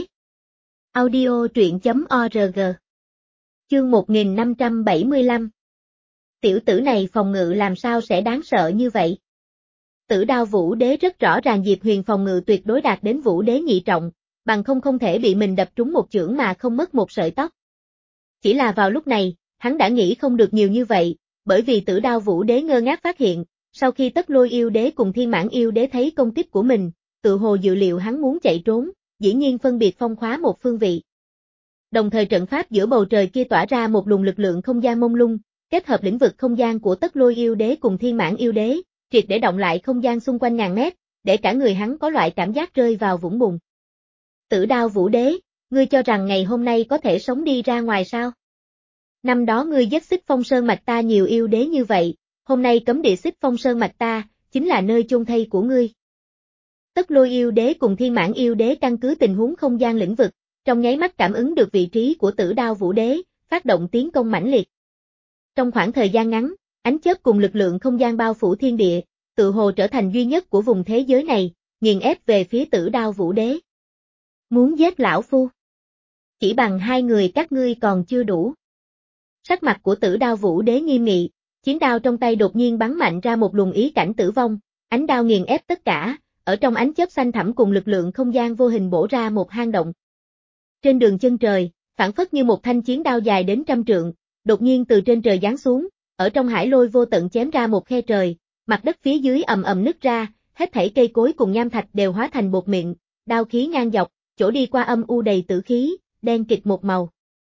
Audio truyện chấm org. Chương một nghìn năm trăm bảy mươi lăm. Tiểu tử này phòng ngự làm sao sẽ đáng sợ như vậy? Tử Đao Vũ Đế rất rõ ràng Diệp Huyền phòng ngự tuyệt đối đạt đến Vũ Đế nhị trọng, bằng không không thể bị mình đập trúng một chưởng mà không mất một sợi tóc. Chỉ là vào lúc này, hắn đã nghĩ không được nhiều như vậy, bởi vì Tử Đao Vũ Đế ngơ ngác phát hiện, sau khi Tất Lôi Yêu Đế cùng Thiên Mãn Yêu Đế thấy công kích của mình, tự hồ dự liệu hắn muốn chạy trốn, dĩ nhiên phân biệt phong khóa một phương vị. Đồng thời trận pháp giữa bầu trời kia tỏa ra một luồng lực lượng không gian mông lung, kết hợp lĩnh vực không gian của Tất Lôi Yêu Đế cùng Thiên Mãn Yêu Đế, triệt để động lại không gian xung quanh ngàn mét, để cả người hắn có loại cảm giác rơi vào vũng bùn. Tử Đao Vũ Đế, ngươi cho rằng ngày hôm nay có thể sống đi ra ngoài sao? Năm đó ngươi giết Xích Phong Sơn mạch ta nhiều yêu đế như vậy, hôm nay cấm địa Xích Phong Sơn mạch ta, chính là nơi chôn thây của ngươi. Tất Lôi yêu đế cùng Thiên Mãn yêu đế căn cứ tình huống không gian lĩnh vực, trong nháy mắt cảm ứng được vị trí của Tử Đao Vũ đế, phát động tiến công mãnh liệt. Trong khoảng thời gian ngắn, ánh chớp cùng lực lượng không gian bao phủ thiên địa, tự hồ trở thành duy nhất của vùng thế giới này, nghiền ép về phía Tử Đao Vũ đế. Muốn giết lão phu? Chỉ bằng hai người các ngươi còn chưa đủ. Sắc mặt của Tử Đao Vũ đế nghiêm nghị, chiến đao trong tay đột nhiên bắn mạnh ra một luồng ý cảnh tử vong, ánh đao nghiền ép tất cả, ở trong ánh chớp xanh thẳm cùng lực lượng không gian vô hình bổ ra một hang động. Trên đường chân trời, phảng phất như một thanh chiến đao dài đến trăm trượng, đột nhiên từ trên trời giáng xuống, ở trong hải lôi vô tận chém ra một khe trời, mặt đất phía dưới ầm ầm nứt ra, hết thảy cây cối cùng nham thạch đều hóa thành bột mịn, đao khí ngang dọc, chỗ đi qua âm u đầy tử khí, đen kịt một màu.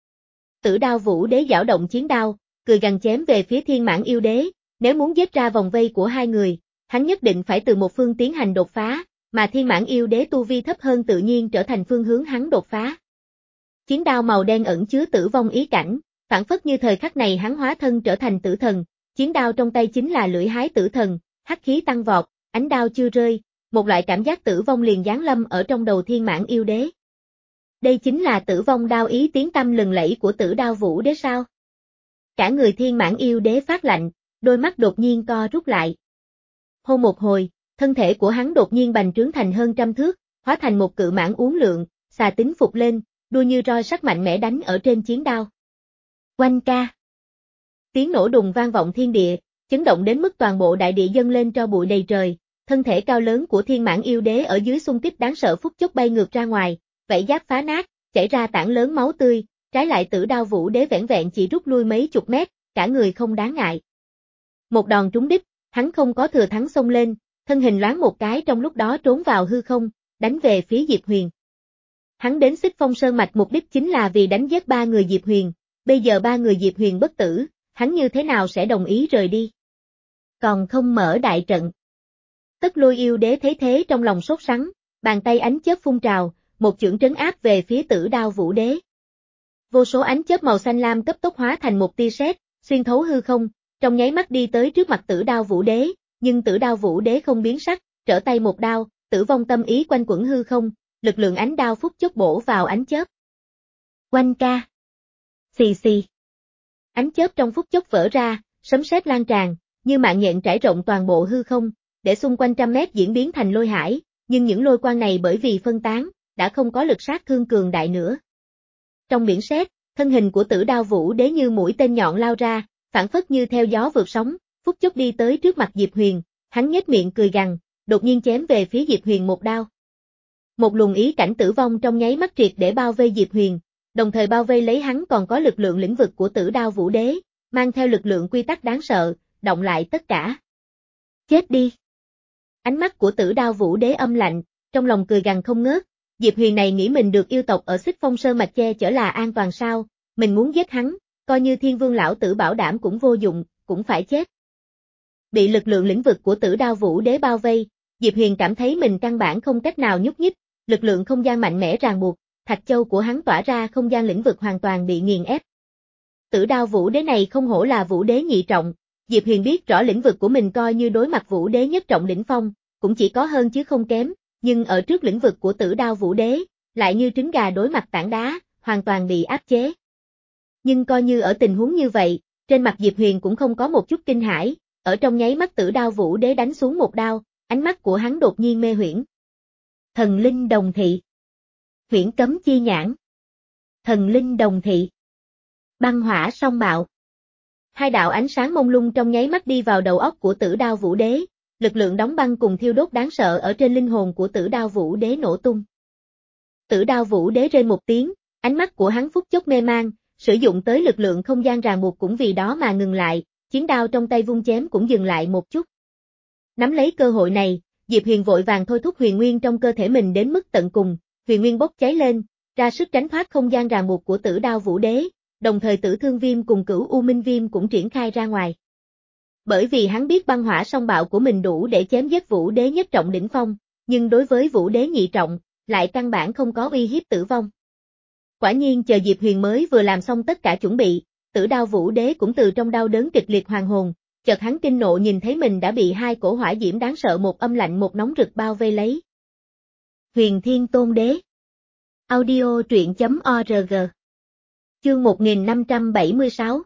Tử Đao Vũ đế giảo động chiến đao, cười gằn chém về phía Thiên Mãn yêu đế, nếu muốn giết ra vòng vây của hai người, hắn nhất định phải từ một phương tiến hành đột phá, mà Thiên Mãn yêu đế tu vi thấp hơn tự nhiên trở thành phương hướng hắn đột phá. Chiến đao màu đen ẩn chứa tử vong ý cảnh, phản phất như thời khắc này hắn hóa thân trở thành tử thần, chiến đao trong tay chính là lưỡi hái tử thần, hắc khí tăng vọt, ánh đao chưa rơi, một loại cảm giác tử vong liền giáng lâm ở trong đầu Thiên Mãn yêu đế. Đây chính là tử vong đao ý tiếng tăm lừng lẫy của Tử Đao Vũ đế sao? Cả người Thiên Mãn yêu đế phát lạnh, đôi mắt đột nhiên co rút lại. Hô một hồi, thân thể của hắn đột nhiên bành trướng thành hơn trăm thước, hóa thành một cự mãng uốn lượn, xà tính phục lên, đua như roi sắt mạnh mẽ đánh ở trên chiến đao. Oanh ca! Tiếng nổ đùng vang vọng thiên địa, chấn động đến mức toàn bộ đại địa dâng lên tro bụi đầy trời, thân thể cao lớn của Thiên Mãn yêu đế ở dưới xung kích đáng sợ phút chốc bay ngược ra ngoài, vảy giáp phá nát, chảy ra tảng lớn máu tươi, trái lại Tử Đao Vũ đế vẻn vẹn chỉ rút lui mấy chục mét, cả người không đáng ngại. Một đòn trúng đích, hắn không có thừa thắng xông lên, thân hình loáng một cái trong lúc đó trốn vào hư không, đánh về phía Diệp Huyền. Hắn đến Xích Phong Sơn mạch mục đích chính là vì đánh giết ba người Diệp Huyền, bây giờ ba người Diệp Huyền bất tử, hắn như thế nào sẽ đồng ý rời đi? Còn không mở đại trận. Tất Lôi yêu đế thấy thế trong lòng sốt sắng, bàn tay ánh chớp phun trào, một chưởng trấn áp về phía Tử Đao Vũ đế. Vô số ánh chớp màu xanh lam cấp tốc hóa thành một tia sét, xuyên thấu hư không, trong nháy mắt đi tới trước mặt Tử Đao Vũ đế, nhưng Tử Đao Vũ đế không biến sắc, trở tay một đao, tử vong tâm ý quanh quẩn hư không, lực lượng ánh đao phút chốc bổ vào ánh chớp. Oanh ca! Xì xì! Ánh chớp trong phút chốc vỡ ra, sấm sét lan tràn, như mạng nhện trải rộng toàn bộ hư không, để xung quanh trăm mét diễn biến thành lôi hải, nhưng những lôi quang này bởi vì phân tán, đã không có lực sát thương cường đại nữa. Trong biển sét, thân hình của Tử Đao Vũ đế như mũi tên nhọn lao ra, phản phất như theo gió vượt sóng, phút chốc đi tới trước mặt Diệp Huyền, hắn nhếch miệng cười gằn, đột nhiên chém về phía Diệp Huyền một đao. Một luồng ý cảnh tử vong trong nháy mắt triệt để bao vây Diệp Huyền, đồng thời bao vây lấy hắn còn có lực lượng lĩnh vực của Tử Đao Vũ đế, mang theo lực lượng quy tắc đáng sợ, động lại tất cả. Chết đi! Ánh mắt của Tử Đao Vũ đế âm lạnh, trong lòng cười gằn không ngớt, Diệp Huyền này nghĩ mình được yêu tộc ở Xích Phong Sơn mạch che chở là an toàn sao, mình muốn giết hắn, coi như Thiên Vương lão tử bảo đảm cũng vô dụng, cũng phải chết. Bị lực lượng lĩnh vực của Tử Đao Vũ đế bao vây, Diệp Huyền cảm thấy mình căn bản không cách nào nhúc nhích, lực lượng không gian mạnh mẽ ràng buộc, thạch châu của hắn tỏa ra không gian lĩnh vực hoàn toàn bị nghiền ép. Tử Đao Vũ đế này không hổ là Vũ đế nhị trọng, Diệp Huyền biết rõ lĩnh vực của mình coi như đối mặt Vũ đế nhất trọng đỉnh phong, cũng chỉ có hơn chứ không kém, nhưng ở trước lĩnh vực của Tử Đao Vũ đế, lại như trứng gà đối mặt tảng đá, hoàn toàn bị áp chế. Nhưng coi như ở tình huống như vậy, trên mặt Diệp Huyền cũng không có một chút kinh hãi, ở trong nháy mắt Tử Đao Vũ đế đánh xuống một đao, ánh mắt của hắn đột nhiên mê huyễn. Thần linh đồng thị. Huyễn cấm chi nhãn. Thần linh đồng thị. Băng hỏa song bạo. Hai đạo ánh sáng mông lung trong nháy mắt đi vào đầu óc của Tử Đao Vũ đế, lực lượng đóng băng cùng thiêu đốt đáng sợ ở trên linh hồn của Tử Đao Vũ đế nổ tung. Tử Đao Vũ đế rên một tiếng, ánh mắt của hắn phút chốc mê mang, sử dụng tới lực lượng không gian ràng buộc cũng vì đó mà ngừng lại, chiến đao trong tay vung chém cũng dừng lại một chút. Nắm lấy cơ hội này, Diệp Huyền vội vàng thôi thúc huyền nguyên trong cơ thể mình đến mức tận cùng, huyền nguyên bốc cháy lên, ra sức tránh thoát không gian ràng buộc của Tử Đao Vũ đế, đồng thời Tử Thương Viêm cùng Cửu U Minh Viêm cũng triển khai ra ngoài. Bởi vì hắn biết băng hỏa song bạo của mình đủ để chém giết Vũ đế nhất trọng đỉnh phong, nhưng đối với Vũ đế nhị trọng, lại căn bản không có uy hiếp tử vong. Quả nhiên chờ Diệp Huyền mới vừa làm xong tất cả chuẩn bị, Tử Đao Vũ Đế cũng từ trong đau đớn kịch liệt hoàn hồn, chợt hắn kinh nộ nhìn thấy mình đã bị hai cổ hỏa diễm đáng sợ một âm lạnh một nóng rực bao vây lấy. Huyền Thiên Tôn Đế. Audio truyện chấm org. Chương một nghìn năm trăm bảy mươi sáu.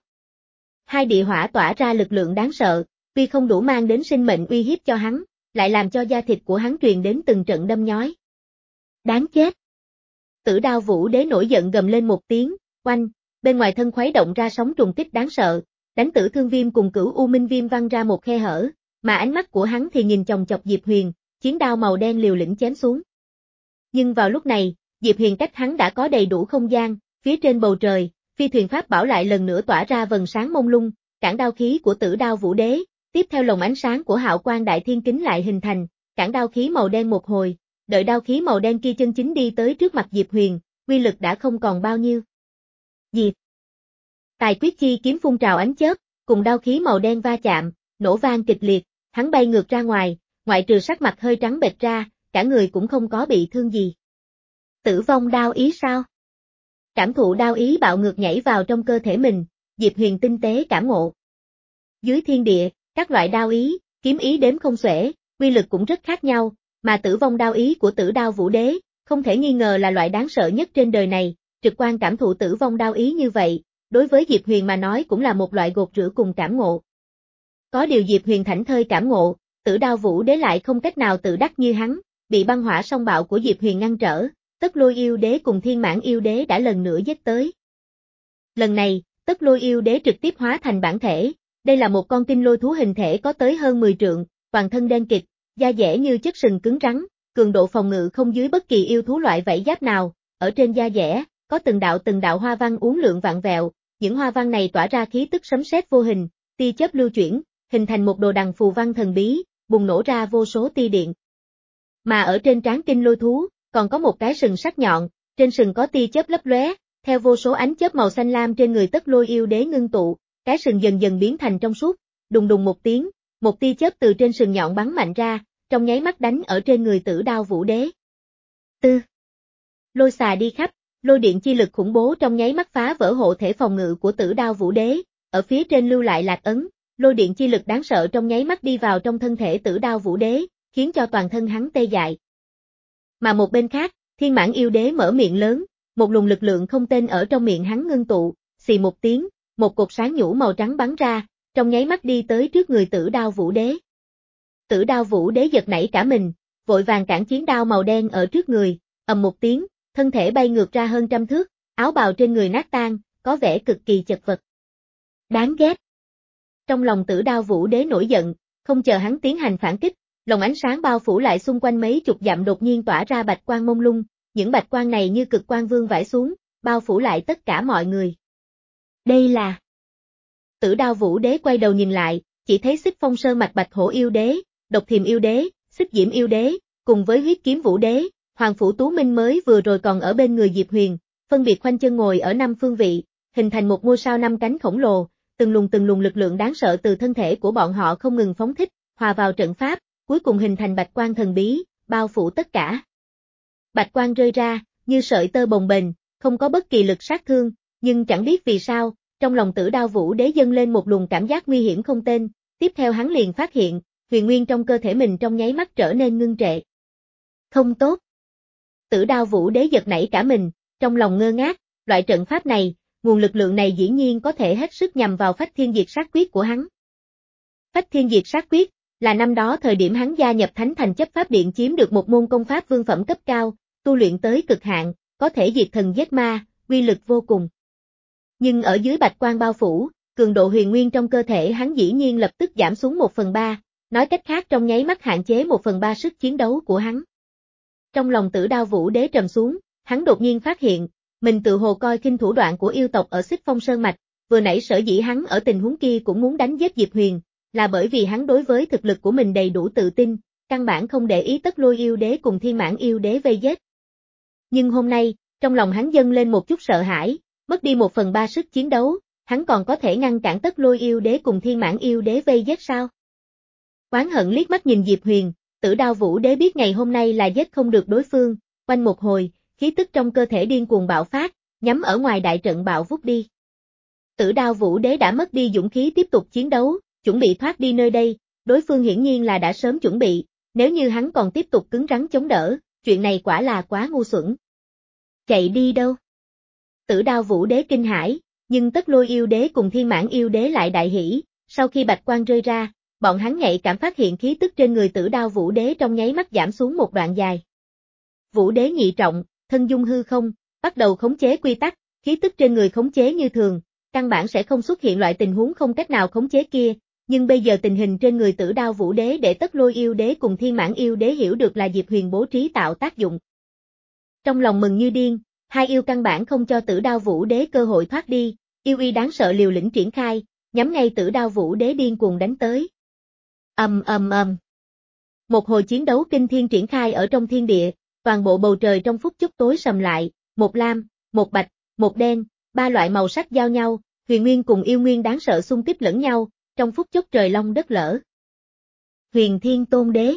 Hai địa hỏa tỏa ra lực lượng đáng sợ, tuy không đủ mang đến sinh mệnh uy hiếp cho hắn, lại làm cho da thịt của hắn truyền đến từng trận đâm nhói. Đáng chết! Tử Đao Vũ Đế nổi giận gầm lên một tiếng, oanh, bên ngoài thân khuấy động ra sóng trùng kích đáng sợ, đánh Tử Thương Viêm cùng Cửu U Minh Viêm văng ra một khe hở, mà ánh mắt của hắn thì nhìn chòng chọc Diệp Huyền, chiến đao màu đen liều lĩnh chém xuống. Nhưng vào lúc này, Diệp Huyền cách hắn đã có đầy đủ không gian, phía trên bầu trời, phi thuyền pháp bảo lại lần nữa tỏa ra vầng sáng mông lung, cản đao khí của Tử Đao Vũ Đế, tiếp theo lồng ánh sáng của Hạo Quang Đại Thiên Kính lại hình thành, cản đao khí màu đen một hồi, đợi đao khí màu đen kia chân chính đi tới trước mặt Diệp Huyền, uy lực đã không còn bao nhiêu. Diệp. Tài quyết chi kiếm phun trào ánh chớp, cùng đao khí màu đen va chạm, nổ vang kịch liệt, hắn bay ngược ra ngoài, ngoại trừ sắc mặt hơi trắng bệch ra, cả người cũng không có bị thương gì. Tử vong đao ý sao? Cảm thụ đao ý bạo ngược nhảy vào trong cơ thể mình, Diệp Huyền tinh tế cảm ngộ. Dưới thiên địa, các loại đao ý, kiếm ý đếm không xuể, uy lực cũng rất khác nhau, mà tử vong đao ý của Tử Đao Vũ Đế, không thể nghi ngờ là loại đáng sợ nhất trên đời này, trực quan cảm thụ tử vong đao ý như vậy, đối với Diệp Huyền mà nói cũng là một loại gột rửa cùng cảm ngộ. Có điều Diệp Huyền thảnh thơi cảm ngộ, Tử Đao Vũ Đế lại không cách nào tự đắc như hắn, bị băng hỏa song bạo của Diệp Huyền ngăn trở, Tất Lôi Yêu Đế cùng Thiên Mãn Yêu Đế đã lần nữa giết tới. Lần này, Tất Lôi Yêu Đế trực tiếp hóa thành bản thể, đây là một con kinh lôi thú hình thể có tới hơn mười trượng, toàn thân đen kịt, da dẻ như chất sừng cứng rắn, cường độ phòng ngự không dưới bất kỳ yêu thú loại vảy giáp nào, ở trên da dẻ, có từng đạo từng đạo hoa văn uốn lượn vặn vẹo, những hoa văn này tỏa ra khí tức sấm sét vô hình, tia chớp lưu chuyển, hình thành một đồ đằng phù văn thần bí, bùng nổ ra vô số tia điện. Mà ở trên trán kinh lôi thú, còn có một cái sừng sắc nhọn, trên sừng có tia chớp lấp lóe, theo vô số ánh chớp màu xanh lam trên người Tất Lôi Yêu Đế ngưng tụ, cái sừng dần dần biến thành trong suốt, đùng đùng một tiếng, một tia chớp từ trên sừng nhọn bắn mạnh ra, trong nháy mắt đánh ở trên người Tử Đao Vũ Đế. Tư. Lôi xà đi khắp, lôi điện chi lực khủng bố trong nháy mắt phá vỡ hộ thể phòng ngự của Tử Đao Vũ Đế, ở phía trên lưu lại lạc ấn, lôi điện chi lực đáng sợ trong nháy mắt đi vào trong thân thể Tử Đao Vũ Đế, khiến cho toàn thân hắn tê dại. Mà một bên khác, Thiên Mãn Yêu Đế mở miệng lớn, một luồng lực lượng không tên ở trong miệng hắn ngưng tụ, xì một tiếng, một cột sáng nhũ màu trắng bắn ra, trong nháy mắt đi tới trước người Tử Đao Vũ Đế. Tử Đao Vũ Đế giật nảy cả mình, vội vàng cản chiến đao màu đen ở trước người, ầm một tiếng, thân thể bay ngược ra hơn trăm thước, áo bào trên người nát tan, có vẻ cực kỳ chật vật. Đáng ghét. Trong lòng Tử Đao Vũ Đế nổi giận, không chờ hắn tiến hành phản kích, lồng ánh sáng bao phủ lại xung quanh mấy chục dặm đột nhiên tỏa ra bạch quang mông lung, những bạch quang này như cực quang vương vãi xuống, bao phủ lại tất cả mọi người. Đây là... Tử Đao Vũ Đế quay đầu nhìn lại, chỉ thấy Xích Phong Sơn Mạch Bạch Hổ Yêu Đế, Độc Thiềm Yêu Đế, Xích Diễm Yêu Đế, cùng với Huyết Kiếm Vũ Đế, Hoàng Phủ Tú Minh mới vừa rồi còn ở bên người Diệp Huyền, phân biệt khoanh chân ngồi ở năm phương vị, hình thành một ngôi sao năm cánh khổng lồ, từng luồng từng luồng lực lượng đáng sợ từ thân thể của bọn họ không ngừng phóng thích, hòa vào trận pháp, cuối cùng hình thành bạch quang thần bí, bao phủ tất cả. Bạch quang rơi ra, như sợi tơ bồng bềnh, không có bất kỳ lực sát thương, nhưng chẳng biết vì sao, trong lòng Tử Đao Vũ Đế dâng lên một luồng cảm giác nguy hiểm không tên, tiếp theo hắn liền phát hiện, huyền nguyên trong cơ thể mình trong nháy mắt trở nên ngưng trệ. Không tốt. Tử Đao Vũ Đế giật nảy cả mình, trong lòng ngơ ngác, loại trận pháp này, nguồn lực lượng này dĩ nhiên có thể hết sức nhằm vào Phách Thiên Diệt Sát Quyết của hắn. Phách Thiên Diệt Sát Quyết là năm đó thời điểm hắn gia nhập Thánh Thành Chấp Pháp Điện chiếm được một môn công pháp vương phẩm cấp cao, tu luyện tới cực hạn, có thể diệt thần giết ma, uy lực vô cùng. Nhưng ở dưới bạch quang bao phủ, cường độ huyền nguyên trong cơ thể hắn dĩ nhiên lập tức giảm xuống một phần ba, nói cách khác trong nháy mắt hạn chế một phần ba sức chiến đấu của hắn. Trong lòng Tử Đao Vũ Đế trầm xuống, hắn đột nhiên phát hiện, mình tự hồ coi khinh thủ đoạn của yêu tộc ở Xích Phong Sơn Mạch, vừa nãy sở dĩ hắn ở tình huống kia cũng muốn đánh giết Diệp Huyền, là bởi vì hắn đối với thực lực của mình đầy đủ tự tin, căn bản không để ý Tất Lôi Yêu Đế cùng Thiên Mãn Yêu Đế vây giết. Nhưng hôm nay, trong lòng hắn dâng lên một chút sợ hãi, mất đi một phần ba sức chiến đấu, hắn còn có thể ngăn cản Tất Lôi Yêu Đế cùng Thiên Mãn Yêu Đế vây giết sao? Oán hận liếc mắt nhìn Diệp Huyền, Tử Đao Vũ Đế biết ngày hôm nay là giết không được đối phương, quanh một hồi, khí tức trong cơ thể điên cuồng bạo phát, nhắm ở ngoài đại trận bạo vút đi. Tử Đao Vũ Đế đã mất đi dũng khí tiếp tục chiến đấu, chuẩn bị thoát đi nơi đây, đối phương hiển nhiên là đã sớm chuẩn bị, nếu như hắn còn tiếp tục cứng rắn chống đỡ, chuyện này quả là quá ngu xuẩn. Chạy đi đâu? Tử Đao Vũ Đế kinh hãi, nhưng Tất Lôi Yêu Đế cùng Thiên Mãn Yêu Đế lại đại hỉ, sau khi bạch quang rơi ra, bọn hắn nhạy cảm phát hiện khí tức trên người Tử Đao Vũ Đế trong nháy mắt giảm xuống một đoạn dài. Vũ Đế nhị trọng, thân dung hư không, bắt đầu khống chế quy tắc, khí tức trên người khống chế như thường, căn bản sẽ không xuất hiện loại tình huống không cách nào khống chế kia, nhưng bây giờ tình hình trên người Tử Đao Vũ Đế để Tất Lôi Yêu Đế cùng Thiên Mãn Yêu Đế hiểu được là Diệp Huyền bố trí tạo tác dụng. Trong lòng mừng như điên, hai yêu căn bản không cho Tử Đao Vũ Đế cơ hội thoát đi, yêu uy đáng sợ liều lĩnh triển khai, nhắm ngay Tử Đao Vũ Đế điên cuồng đánh tới. Ầm ầm ầm. Một hồi chiến đấu kinh thiên triển khai ở trong thiên địa, toàn bộ bầu trời trong phút chốc tối sầm lại, một lam, một bạch, một đen, ba loại màu sắc giao nhau, huyền nguyên cùng yêu nguyên đáng sợ xung kích lẫn nhau, trong phút chốc trời long đất lở. Huyền Thiên Tôn Đế.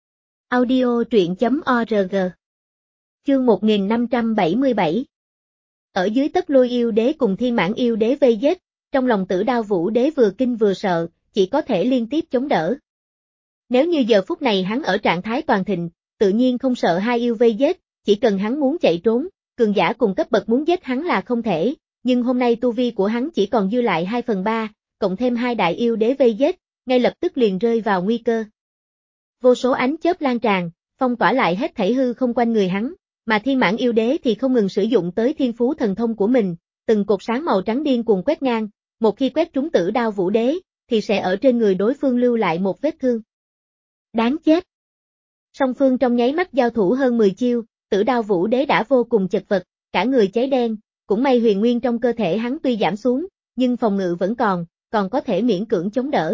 Audio truyện chấm org. Chương một nghìn năm trăm bảy mươi bảy. Ở dưới Tất Lôi Yêu Đế cùng Thiên Mãn Yêu Đế vây giết, trong lòng Tử Đao Vũ Đế vừa kinh vừa sợ, chỉ có thể liên tiếp chống đỡ. Nếu như giờ phút này hắn ở trạng thái toàn thịnh, tự nhiên không sợ hai yêu vây giết, chỉ cần hắn muốn chạy trốn, cường giả cùng cấp bậc muốn giết hắn là không thể, nhưng hôm nay tu vi của hắn chỉ còn dư lại hai phần ba, cộng thêm hai đại yêu đế vây giết, ngay lập tức liền rơi vào nguy cơ. Vô số ánh chớp lan tràn, phong tỏa lại hết thảy hư không quanh người hắn, mà Thiên Mãn Yêu Đế thì không ngừng sử dụng tới thiên phú thần thông của mình, từng cột sáng màu trắng điên cuồng quét ngang, một khi quét trúng Tử Đao Vũ Đế, thì sẽ ở trên người đối phương lưu lại một vết thương. Đáng chết! Song phương trong nháy mắt giao thủ hơn mười chiêu, Tử Đao Vũ Đế đã vô cùng chật vật, cả người cháy đen, cũng may huyền nguyên trong cơ thể hắn tuy giảm xuống, nhưng phòng ngự vẫn còn, còn có thể miễn cưỡng chống đỡ.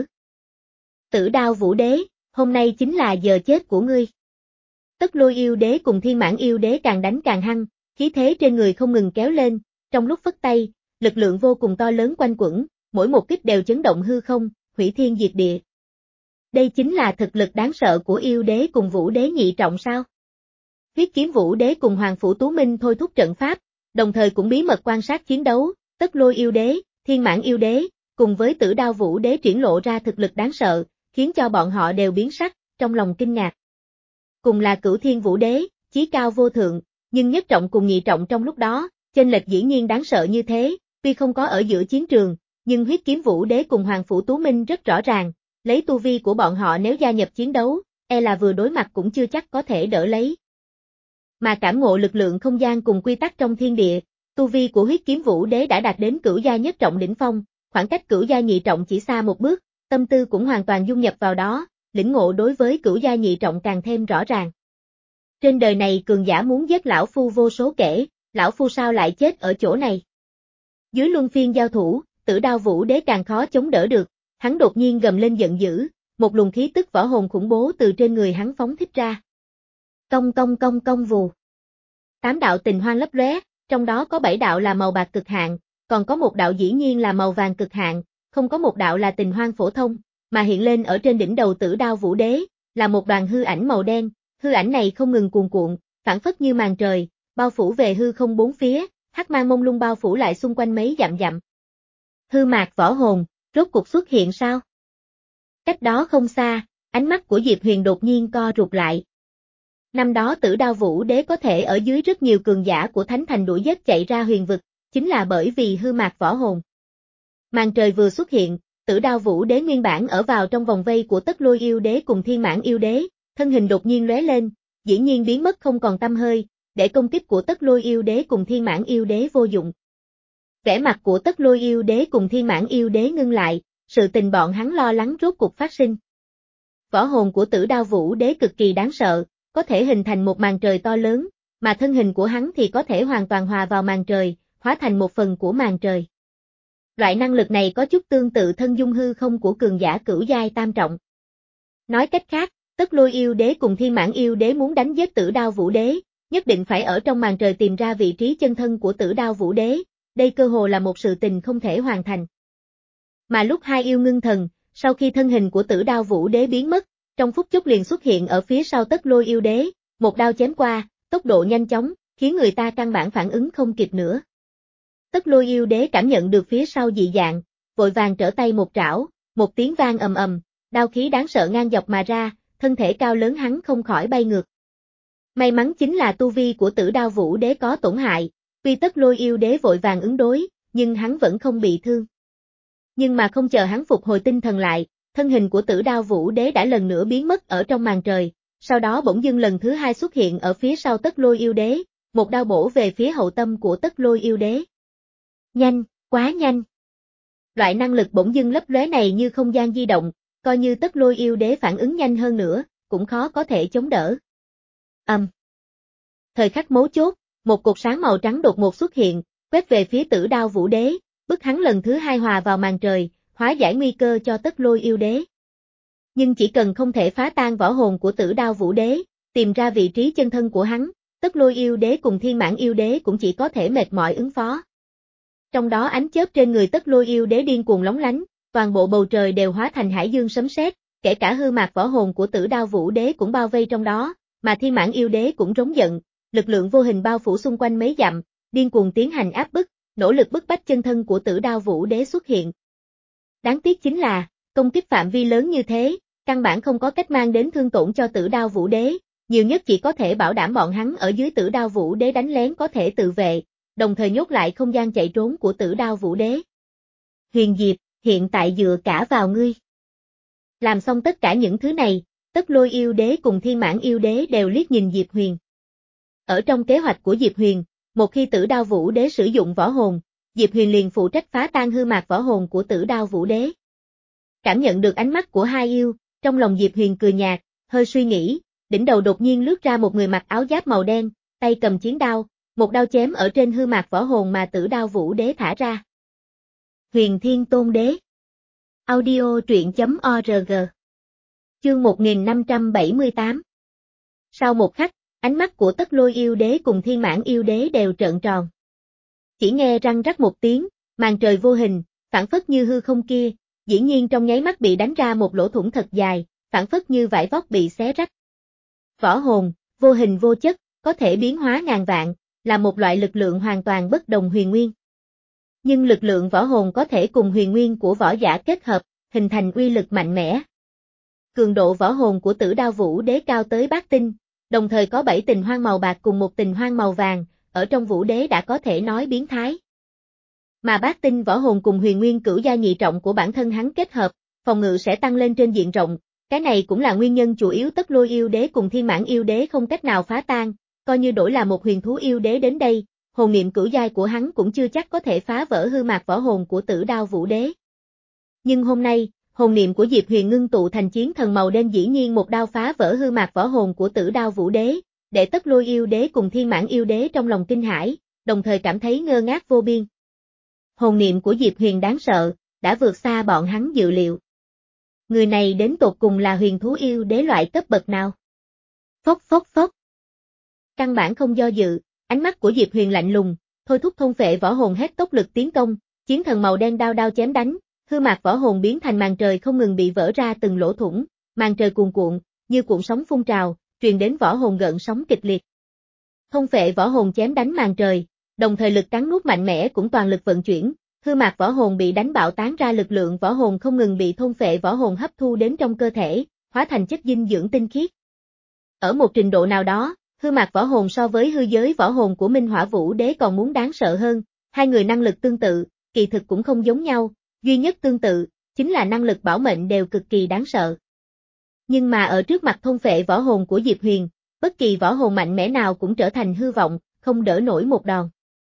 Tử Đao Vũ Đế, hôm nay chính là giờ chết của ngươi. Tất Lôi Yêu Đế cùng Thiên Mãn Yêu Đế càng đánh càng hăng, khí thế trên người không ngừng kéo lên, trong lúc phất tay, lực lượng vô cùng to lớn quanh quẩn, mỗi một kích đều chấn động hư không, hủy thiên diệt địa. Đây chính là thực lực đáng sợ của Yêu Đế cùng Vũ Đế nhị trọng sao? Huyết Kiếm Vũ Đế cùng Hoàng Phủ Tú Minh thôi thúc trận pháp, đồng thời cũng bí mật quan sát chiến đấu, Tất Lôi Yêu Đế, Thiên Mãn Yêu Đế, cùng với Tử Đao Vũ Đế triển lộ ra thực lực đáng sợ, khiến cho bọn họ đều biến sắc, trong lòng kinh ngạc. Cùng là Cửu Thiên Vũ Đế, chí cao vô thượng, nhưng nhất trọng cùng nhị trọng trong lúc đó, chênh lệch dĩ nhiên đáng sợ như thế, tuy không có ở giữa chiến trường, nhưng Huyết Kiếm Vũ Đế cùng Hoàng Phủ Tú Minh rất rõ ràng, lấy tu vi của bọn họ nếu gia nhập chiến đấu, e là vừa đối mặt cũng chưa chắc có thể đỡ lấy. Mà cảm ngộ lực lượng không gian cùng quy tắc trong thiên địa, tu vi của Huyết Kiếm Vũ Đế đã đạt đến cửu gia nhất trọng đỉnh phong, khoảng cách cửu gia nhị trọng chỉ xa một bước, tâm tư cũng hoàn toàn dung nhập vào đó, lĩnh ngộ đối với cửu gia nhị trọng càng thêm rõ ràng. Trên đời này cường giả muốn giết lão phu vô số kể, lão phu sao lại chết ở chỗ này? Dưới luân phiên giao thủ, Tử Đao Vũ Đế càng khó chống đỡ được, hắn đột nhiên gầm lên giận dữ, một luồng khí tức võ hồn khủng bố từ trên người hắn phóng thích ra. Cong cong cong cong vù. Tám đạo tình hoang lấp lóe, trong đó có bảy đạo là màu bạc cực hạn, còn có một đạo dĩ nhiên là màu vàng cực hạn, không có một đạo là tình hoang phổ thông, mà hiện lên ở trên đỉnh đầu Tử Đao Vũ Đế, là một đoàn hư ảnh màu đen, hư ảnh này không ngừng cuồn cuộn, phản phất như màn trời, bao phủ về hư không bốn phía, hắc mang mông lung bao phủ lại xung quanh mấy dặm dặm. Hư mạc võ hồn, rốt cuộc xuất hiện sao? Cách đó không xa, ánh mắt của Diệp Huyền đột nhiên co rụt lại. Năm đó Tử Đao Vũ Đế có thể ở dưới rất nhiều cường giả của Thánh Thành đuổi giết chạy ra huyền vực, chính là bởi vì hư mạc võ hồn. Màn trời vừa xuất hiện, Tử Đao Vũ Đế nguyên bản ở vào trong vòng vây của Tất Lôi Yêu Đế cùng Thiên Mãn Yêu Đế, thân hình đột nhiên lóe lên, dĩ nhiên biến mất không còn tăm hơi, để công kích của Tất Lôi Yêu Đế cùng Thiên Mãn Yêu Đế vô dụng. Vẻ mặt của Tất Lôi Yêu Đế cùng Thiên Mãn Yêu Đế ngưng lại, sự tình bọn hắn lo lắng rốt cuộc phát sinh. Võ hồn của Tử Đao Vũ Đế cực kỳ đáng sợ, có thể hình thành một màn trời to lớn, mà thân hình của hắn thì có thể hoàn toàn hòa vào màn trời, hóa thành một phần của màn trời. Loại năng lực này có chút tương tự thân dung hư không của cường giả cửu giai tam trọng. Nói cách khác, Tất Lôi Yêu Đế cùng Thiên Mãn Yêu Đế muốn đánh giết Tử Đao Vũ Đế, nhất định phải ở trong màn trời tìm ra vị trí chân thân của Tử Đao Vũ Đế, đây cơ hồ là một sự tình không thể hoàn thành. Mà lúc hai yêu ngưng thần, sau khi thân hình của Tử Đao Vũ Đế biến mất, trong phút chốc liền xuất hiện ở phía sau Tất Lôi Yêu Đế, một đao chém qua, tốc độ nhanh chóng, khiến người ta căn bản phản ứng không kịp nữa. Tất Lôi yêu đế cảm nhận được phía sau dị dạng, vội vàng trở tay một trảo, một tiếng vang ầm ầm, đao khí đáng sợ ngang dọc mà ra, thân thể cao lớn hắn không khỏi bay ngược. May mắn chính là tu vi của Tử Đao Vũ Đế có tổn hại, tuy Tất Lôi yêu đế vội vàng ứng đối, nhưng hắn vẫn không bị thương. Nhưng mà không chờ hắn phục hồi tinh thần lại, thân hình của Tử Đao Vũ Đế đã lần nữa biến mất ở trong màn trời, sau đó bỗng dưng lần thứ hai xuất hiện ở phía sau Tất Lôi yêu đế, một đao bổ về phía hậu tâm của Tất Lôi yêu đế. Nhanh, quá nhanh. Loại năng lực bỗng dưng lấp lóe này như không gian di động, coi như Tất Lôi yêu đế phản ứng nhanh hơn nữa, cũng khó có thể chống đỡ. Ầm. Um. Thời khắc mấu chốt, một cột sáng màu trắng đột ngột xuất hiện, quét về phía Tử Đao Vũ Đế, bức hắn lần thứ hai hòa vào màn trời, hóa giải nguy cơ cho Tất Lôi yêu đế. Nhưng chỉ cần không thể phá tan võ hồn của Tử Đao Vũ Đế, tìm ra vị trí chân thân của hắn, Tất Lôi yêu đế cùng Thiên Mãn yêu đế cũng chỉ có thể mệt mỏi ứng phó. Trong đó ánh chớp trên người Tất Lôi yêu đế điên cuồng lóng lánh, toàn bộ bầu trời đều hóa thành hải dương sấm sét, kể cả hư mạc võ hồn của Tử Đao Vũ Đế cũng bao vây trong đó, mà Thiên Mãn yêu đế cũng rống giận, lực lượng vô hình bao phủ xung quanh mấy dặm, điên cuồng tiến hành áp bức, nỗ lực bức bách chân thân của Tử Đao Vũ Đế xuất hiện. Đáng tiếc chính là, công kích phạm vi lớn như thế, căn bản không có cách mang đến thương tổn cho Tử Đao Vũ Đế, nhiều nhất chỉ có thể bảo đảm bọn hắn ở dưới Tử Đao Vũ Đế đánh lén có thể tự vệ, đồng thời nhốt lại không gian chạy trốn của Tử Đao Vũ Đế. Huyền Diệp, hiện tại dựa cả vào ngươi. Làm xong tất cả những thứ này, Tất Lôi yêu đế cùng Thiên Mãn yêu đế đều liếc nhìn Diệp Huyền. Ở trong kế hoạch của Diệp Huyền, một khi Tử Đao Vũ Đế sử dụng võ hồn, Diệp Huyền liền phụ trách phá tan hư mạc võ hồn của Tử Đao Vũ Đế. Cảm nhận được ánh mắt của hai yêu, trong lòng Diệp Huyền cười nhạt, hơi suy nghĩ, đỉnh đầu đột nhiên lướt ra một người mặc áo giáp màu đen, tay cầm chiến đao, một đao chém ở trên hư mạc võ hồn mà Tử Đao Vũ Đế thả ra. Huyền Thiên Tôn Đế. Audio truyện chấm org. Chương một nghìn năm trăm bảy mươi tám. Sau một khắc, ánh mắt của Tất Lôi yêu đế cùng Thiên Mãn yêu đế đều trợn tròn. Chỉ nghe răng rắc một tiếng, màn trời vô hình, phảng phất như hư không kia, dĩ nhiên trong nháy mắt bị đánh ra một lỗ thủng thật dài, phảng phất như vải vóc bị xé rách. Võ hồn, vô hình vô chất, có thể biến hóa ngàn vạn, là một loại lực lượng hoàn toàn bất đồng huyền nguyên. Nhưng lực lượng võ hồn có thể cùng huyền nguyên của võ giả kết hợp, hình thành uy lực mạnh mẽ. Cường độ võ hồn của Tử Đao Vũ Đế cao tới bát tinh, đồng thời có bảy tình hoang màu bạc cùng một tình hoang màu vàng, ở trong Vũ Đế đã có thể nói biến thái. Mà bát tinh võ hồn cùng huyền nguyên cửu gia nhị trọng của bản thân hắn kết hợp, phòng ngự sẽ tăng lên trên diện rộng, cái này cũng là nguyên nhân chủ yếu Tất Lôi yêu đế cùng Thiên Mãn yêu đế không cách nào phá tan, coi như đổi là một huyền thú yêu đế đến đây, hồn niệm cửu giai của hắn cũng chưa chắc có thể phá vỡ hư mạc võ hồn của Tử Đao Vũ Đế. Nhưng hôm nay, hồn niệm của Diệp Huyền ngưng tụ thành chiến thần màu đen dĩ nhiên một đao phá vỡ hư mạc võ hồn của Tử Đao Vũ Đế, để Tất Lôi yêu đế cùng Thiên Mãn yêu đế trong lòng kinh hãi, đồng thời cảm thấy ngơ ngác vô biên. Hồn niệm của Diệp Huyền đáng sợ, đã vượt xa bọn hắn dự liệu. Người này đến tột cùng là huyền thú yêu đế loại cấp bậc nào? Phốc phốc phốc. Căn bản không do dự, ánh mắt của Diệp Huyền lạnh lùng, thôi thúc thôn phệ võ hồn hết tốc lực tiến công, chiến thần màu đen đao đao chém đánh, hư mạc võ hồn biến thành màn trời không ngừng bị vỡ ra từng lỗ thủng, màn trời cuồn cuộn, như cuộn sóng phun trào, truyền đến võ hồn gợn sóng kịch liệt. Thôn phệ võ hồn chém đánh màn trời, đồng thời lực cắn nuốt mạnh mẽ cũng toàn lực vận chuyển, hư mạc võ hồn bị đánh bạo tán ra lực lượng võ hồn không ngừng bị thôn phệ võ hồn hấp thu đến trong cơ thể, hóa thành chất dinh dưỡng tinh khiết. Ở một trình độ nào đó, hư mạc võ hồn so với hư giới võ hồn của Minh Hỏa Vũ Đế còn muốn đáng sợ hơn, hai người năng lực tương tự, kỳ thực cũng không giống nhau, duy nhất tương tự, chính là năng lực bảo mệnh đều cực kỳ đáng sợ. Nhưng mà ở trước mặt thôn phệ võ hồn của Diệp Huyền, bất kỳ võ hồn mạnh mẽ nào cũng trở thành hư vọng, không đỡ nổi một đòn.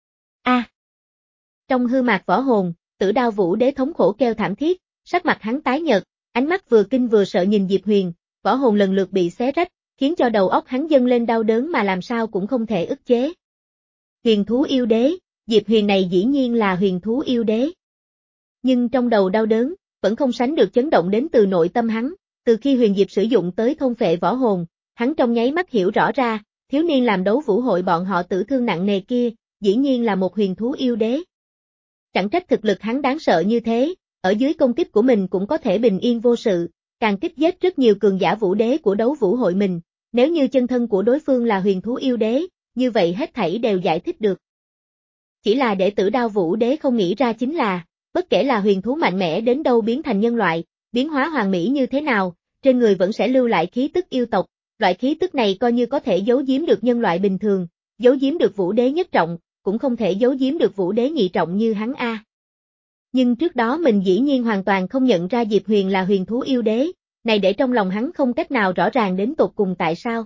A. À, trong hư mạc võ hồn, Tử Đao Vũ Đế thống khổ kêu thảm thiết, sắc mặt hắn tái nhợt, ánh mắt vừa kinh vừa sợ nhìn Diệp Huyền, võ hồn lần lượt bị xé rách, khiến cho đầu óc hắn dâng lên đau đớn mà làm sao cũng không thể ức chế. Huyền thú yêu đế, Diệp Huyền này dĩ nhiên là huyền thú yêu đế. Nhưng trong đầu đau đớn, vẫn không sánh được chấn động đến từ nội tâm hắn, từ khi Huyền Diệp sử dụng tới thôn phệ võ hồn, hắn trong nháy mắt hiểu rõ ra, thiếu niên làm đấu vũ hội bọn họ tử thương nặng nề kia, dĩ nhiên là một huyền thú yêu đế. Chẳng trách thực lực hắn đáng sợ như thế, ở dưới công kích của mình cũng có thể bình yên vô sự, càng kích giết rất nhiều cường giả vũ đế của đấu vũ hội mình, nếu như chân thân của đối phương là huyền thú yêu đế, như vậy hết thảy đều giải thích được. Chỉ là để Tử Đao Vũ Đế không nghĩ ra chính là, bất kể là huyền thú mạnh mẽ đến đâu biến thành nhân loại, biến hóa hoàn mỹ như thế nào, trên người vẫn sẽ lưu lại khí tức yêu tộc, loại khí tức này coi như có thể giấu giếm được nhân loại bình thường, giấu giếm được Vũ Đế nhất trọng, cũng không thể giấu giếm được Vũ Đế nhị trọng như hắn a. Nhưng trước đó mình dĩ nhiên hoàn toàn không nhận ra Diệp Huyền là huyền thú yêu đế, này để trong lòng hắn không cách nào rõ ràng đến tột cùng tại sao.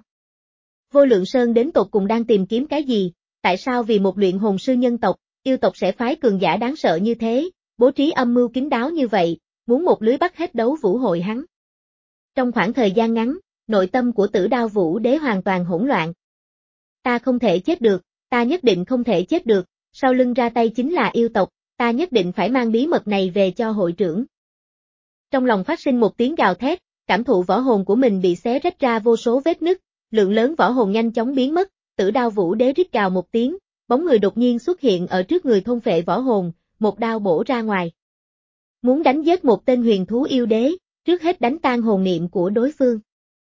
Vô Lượng Sơn đến tột cùng đang tìm kiếm cái gì, tại sao vì một luyện hồn sư nhân tộc, yêu tộc sẽ phái cường giả đáng sợ như thế, bố trí âm mưu kín đáo như vậy, muốn một lưới bắt hết đấu vũ hội hắn. Trong khoảng thời gian ngắn, nội tâm của Tử Đao Vũ Đế hoàn toàn hỗn loạn. Ta không thể chết được, ta nhất định không thể chết được, sau lưng ra tay chính là yêu tộc, ta nhất định phải mang bí mật này về cho hội trưởng. Trong lòng phát sinh một tiếng gào thét, cảm thụ võ hồn của mình bị xé rách ra vô số vết nứt, lượng lớn võ hồn nhanh chóng biến mất, Tử Đao Vũ Đế rít gào một tiếng, bóng người đột nhiên xuất hiện ở trước người thôn phệ võ hồn, một đao bổ ra ngoài. Muốn đánh giết một tên huyền thú yêu đế, trước hết đánh tan hồn niệm của đối phương.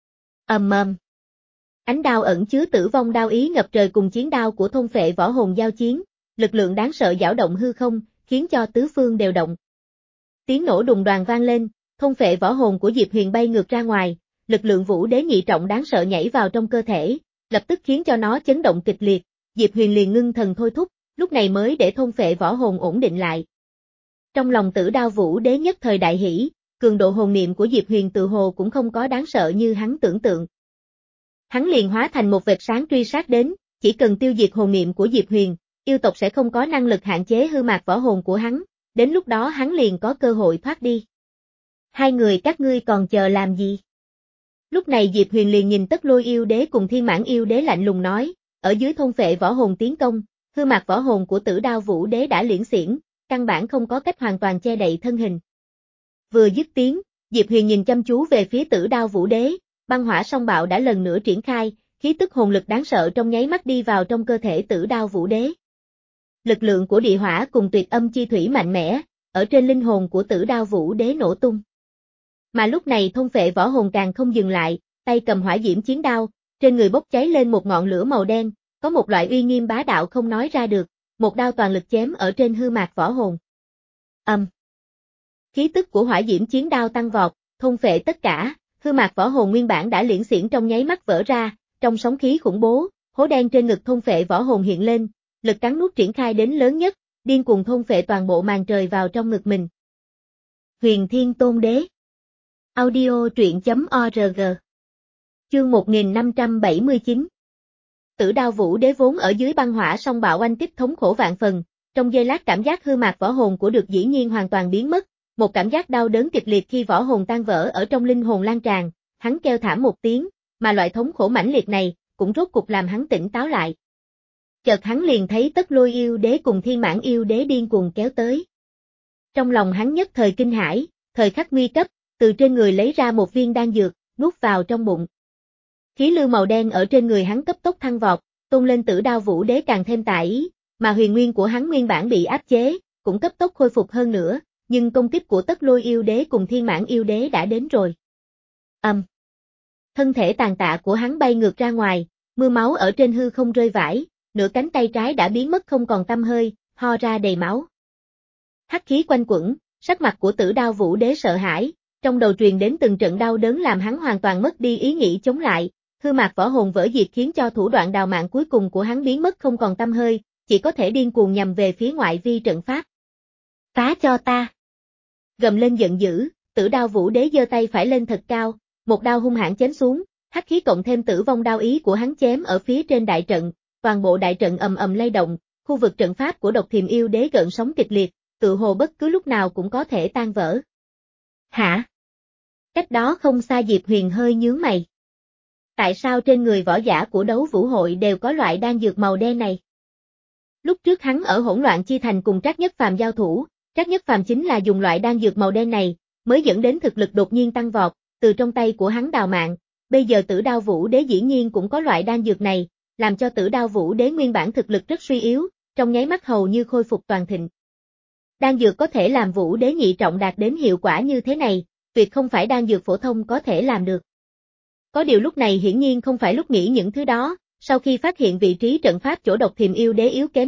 Ầm ầm. Ánh đao ẩn chứa tử vong đao ý ngập trời cùng chiến đao của thôn phệ võ hồn giao chiến, lực lượng đáng sợ dao động hư không, khiến cho tứ phương đều động. Tiếng nổ đùng đoàng vang lên, thôn phệ võ hồn của Diệp Huyền bay ngược ra ngoài, lực lượng Vũ Đế nhị trọng đáng sợ nhảy vào trong cơ thể, lập tức khiến cho nó chấn động kịch liệt, Diệp Huyền liền ngưng thần thôi thúc, lúc này mới để thôn phệ võ hồn ổn định lại. Trong lòng Tử Đao Vũ Đế nhất thời đại hỉ, cường độ hồn niệm của Diệp Huyền tự hồ cũng không có đáng sợ như hắn tưởng tượng. Hắn liền hóa thành một vệt sáng truy sát đến, chỉ cần tiêu diệt hồn niệm của Diệp Huyền, yêu tộc sẽ không có năng lực hạn chế hư mạc võ hồn của hắn, đến lúc đó hắn liền có cơ hội thoát đi. Hai người các ngươi còn chờ làm gì? Lúc này Diệp Huyền liền nhìn Tất Lôi yêu đế cùng Thiên Mãn yêu đế lạnh lùng nói, ở dưới thôn phệ võ hồn tiến công, hư mạc võ hồn của Tử Đao Vũ Đế đã liễn xiển, căn bản không có cách hoàn toàn che đậy thân hình. Vừa dứt tiếng, Diệp Huyền nhìn chăm chú về phía Tử Đao Vũ Đế, băng hỏa song bạo đã lần nữa triển khai, khí tức hồn lực đáng sợ trong nháy mắt đi vào trong cơ thể Tử Đao Vũ Đế. Lực lượng của địa hỏa cùng tuyệt âm chi thủy mạnh mẽ, ở trên linh hồn của Tử Đao Vũ Đế nổ tung. Mà lúc này thôn phệ võ hồn càng không dừng lại, tay cầm hỏa diễm chiến đao, trên người bốc cháy lên một ngọn lửa màu đen, có một loại uy nghiêm bá đạo không nói ra được, một đao toàn lực chém ở trên hư mạc võ hồn. Âm. Um. Khí tức của hỏa diễm chiến đao tăng vọt, thôn phệ tất cả, hư mạc võ hồn nguyên bản đã liễn xiển trong nháy mắt vỡ ra, trong sóng khí khủng bố, hố đen trên ngực thôn phệ võ hồn hiện lên, lực cắn nuốt triển khai đến lớn nhất, điên cuồng thôn phệ toàn bộ màn trời vào trong ngực mình. Huyền Thiên Tôn Đế. Audio truyện chấm org. Chương một nghìn năm trăm bảy mươi chín. Tử Đao Vũ Đế vốn ở dưới băng hỏa song bạo oanh kích thống khổ vạn phần, trong giây lát cảm giác hư mạc võ hồn của được dĩ nhiên hoàn toàn biến mất, một cảm giác đau đớn kịch liệt khi võ hồn tan vỡ ở trong linh hồn lan tràn, hắn kêu thảm một tiếng, mà loại thống khổ mãnh liệt này cũng rốt cục làm hắn tỉnh táo lại. Chợt hắn liền thấy Tất Lôi yêu đế cùng Thiên Mãn yêu đế điên cuồng kéo tới. Trong lòng hắn nhất thời kinh hãi, thời khắc nguy cấp, từ trên người lấy ra một viên đan dược, nuốt vào trong bụng. Khí lưu màu đen ở trên người hắn cấp tốc thăng vọt, tôn lên Tử Đao Vũ Đế càng thêm tà ý, mà huyền nguyên của hắn nguyên bản bị áp chế, cũng cấp tốc khôi phục hơn nữa, nhưng công kích của Tất Lôi yêu đế cùng Thiên Mãn yêu đế đã đến rồi. Âm. Um. Thân thể tàn tạ của hắn bay ngược ra ngoài, mưa máu ở trên hư không rơi vãi, nửa cánh tay trái đã biến mất không còn tăm hơi, ho ra đầy máu. Hắc khí quanh quẩn, sắc mặt của Tử Đao Vũ Đế sợ hãi, trong đầu truyền đến từng trận đau đớn làm hắn hoàn toàn mất đi ý nghĩ chống lại, hư mạc võ hồn vỡ diệt khiến cho thủ đoạn đào mạng cuối cùng của hắn biến mất không còn tăm hơi, chỉ có thể điên cuồng nhằm về phía ngoại vi trận pháp. Phá cho ta! Gầm lên giận dữ, Tử Đao Vũ Đế giơ tay phải lên thật cao, một đao hung hãn chém xuống, hắc khí cộng thêm tử vong đao ý của hắn chém ở phía trên đại trận, toàn bộ đại trận ầm ầm lay động, khu vực trận pháp của Độc Thiềm yêu đế gợn sóng kịch liệt, tự hồ bất cứ lúc nào cũng có thể tan vỡ. Hả? Cách đó không xa Diệp Huyền hơi nhướng mày. Tại sao trên người võ giả của đấu vũ hội đều có loại đan dược màu đen này? Lúc trước hắn ở Hỗn Loạn Chi Thành cùng Trác Nhất Phàm giao thủ, Trác Nhất Phàm chính là dùng loại đan dược màu đen này, mới dẫn đến thực lực đột nhiên tăng vọt, từ trong tay của hắn đào mạng, bây giờ Tử Đao Vũ Đế dĩ nhiên cũng có loại đan dược này, làm cho Tử Đao Vũ Đế nguyên bản thực lực rất suy yếu, trong nháy mắt hầu như khôi phục toàn thịnh. Đan dược có thể làm Vũ Đế nhị trọng đạt đến hiệu quả như thế này, tuyệt không phải đan dược phổ thông có thể làm được. Có điều lúc này hiển nhiên không phải lúc nghĩ những thứ đó, sau khi phát hiện vị trí trận pháp chỗ Độc Thiềm yêu đế yếu kém nhất,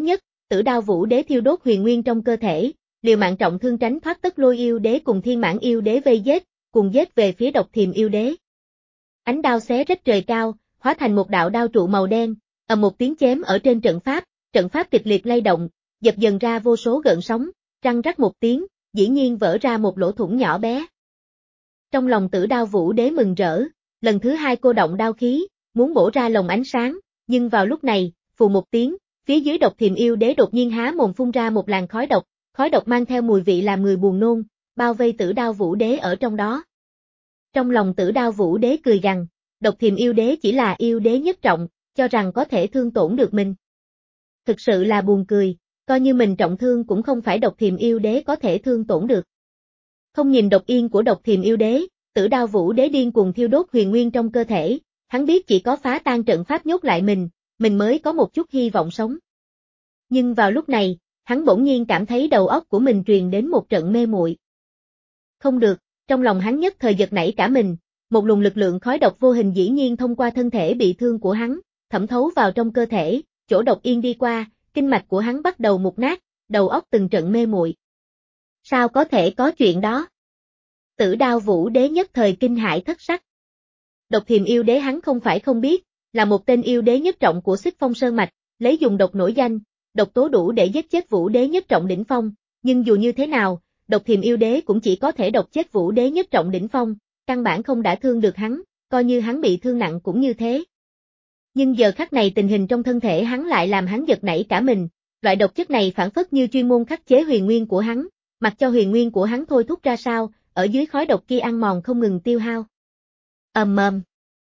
Tử Đao Vũ Đế thiêu đốt huyền nguyên trong cơ thể, liều mạng trọng thương tránh thoát Tất Lôi Yêu Đế cùng Thiên Mãn Yêu Đế vây giết, cùng giết về phía Độc Thiềm Yêu Đế. Ánh đao xé rách trời cao, hóa thành một đạo đao trụ màu đen, ầm một tiếng chém ở trên trận pháp, trận pháp kịch liệt lay động, dập dần ra vô số gợn sóng, răng rắc một tiếng, dĩ nhiên vỡ ra một lỗ thủng nhỏ bé. Trong lòng Tử Đao Vũ Đế mừng rỡ, lần thứ hai cô động đao khí, muốn bổ ra lồng ánh sáng, nhưng vào lúc này, phù một tiếng, phía dưới Độc Thiềm Yêu Đế đột nhiên há mồm phun ra một làn khói độc, khói độc mang theo mùi vị làm người buồn nôn, bao vây Tử Đao Vũ Đế ở trong đó. Trong lòng Tử Đao Vũ Đế cười gằn, Độc Thiềm Yêu Đế chỉ là yêu đế nhất trọng, cho rằng có thể thương tổn được mình. Thực sự là buồn cười, coi như mình trọng thương cũng không phải Độc Thiềm Yêu Đế có thể thương tổn được. Không nhìn độc yên của Độc Thiềm Yêu Đế, Tử Đao Vũ Đế điên cuồng thiêu đốt huyền nguyên trong cơ thể, hắn biết chỉ có phá tan trận pháp nhốt lại mình, mình mới có một chút hy vọng sống. Nhưng vào lúc này, hắn bỗng nhiên cảm thấy đầu óc của mình truyền đến một trận mê muội. Không được, trong lòng hắn nhất thời giật nảy cả mình, một luồng lực lượng khói độc vô hình dĩ nhiên thông qua thân thể bị thương của hắn, thẩm thấu vào trong cơ thể, chỗ độc yên đi qua, kinh mạch của hắn bắt đầu mục nát, đầu óc từng trận mê muội. Sao có thể có chuyện đó? Tử Đao Vũ Đế nhất thời kinh hãi thất sắc. Độc Thiềm Yêu Đế hắn không phải không biết, là một tên yêu đế nhất trọng của Xích Phong Sơn Mạch, lấy dùng độc nổi danh, độc tố đủ để giết chết Vũ Đế nhất trọng đỉnh phong, nhưng dù như thế nào, Độc Thiềm Yêu Đế cũng chỉ có thể độc chết Vũ Đế nhất trọng đỉnh phong, căn bản không đã thương được hắn, coi như hắn bị thương nặng cũng như thế. Nhưng giờ khắc này tình hình trong thân thể hắn lại làm hắn giật nảy cả mình, loại độc chất này phản phất như chuyên môn khắc chế huyền nguyên của hắn, mặc cho huyền nguyên của hắn thôi thúc ra sao, ở dưới khói độc kia ăn mòn không ngừng tiêu hao. Ầm ầm.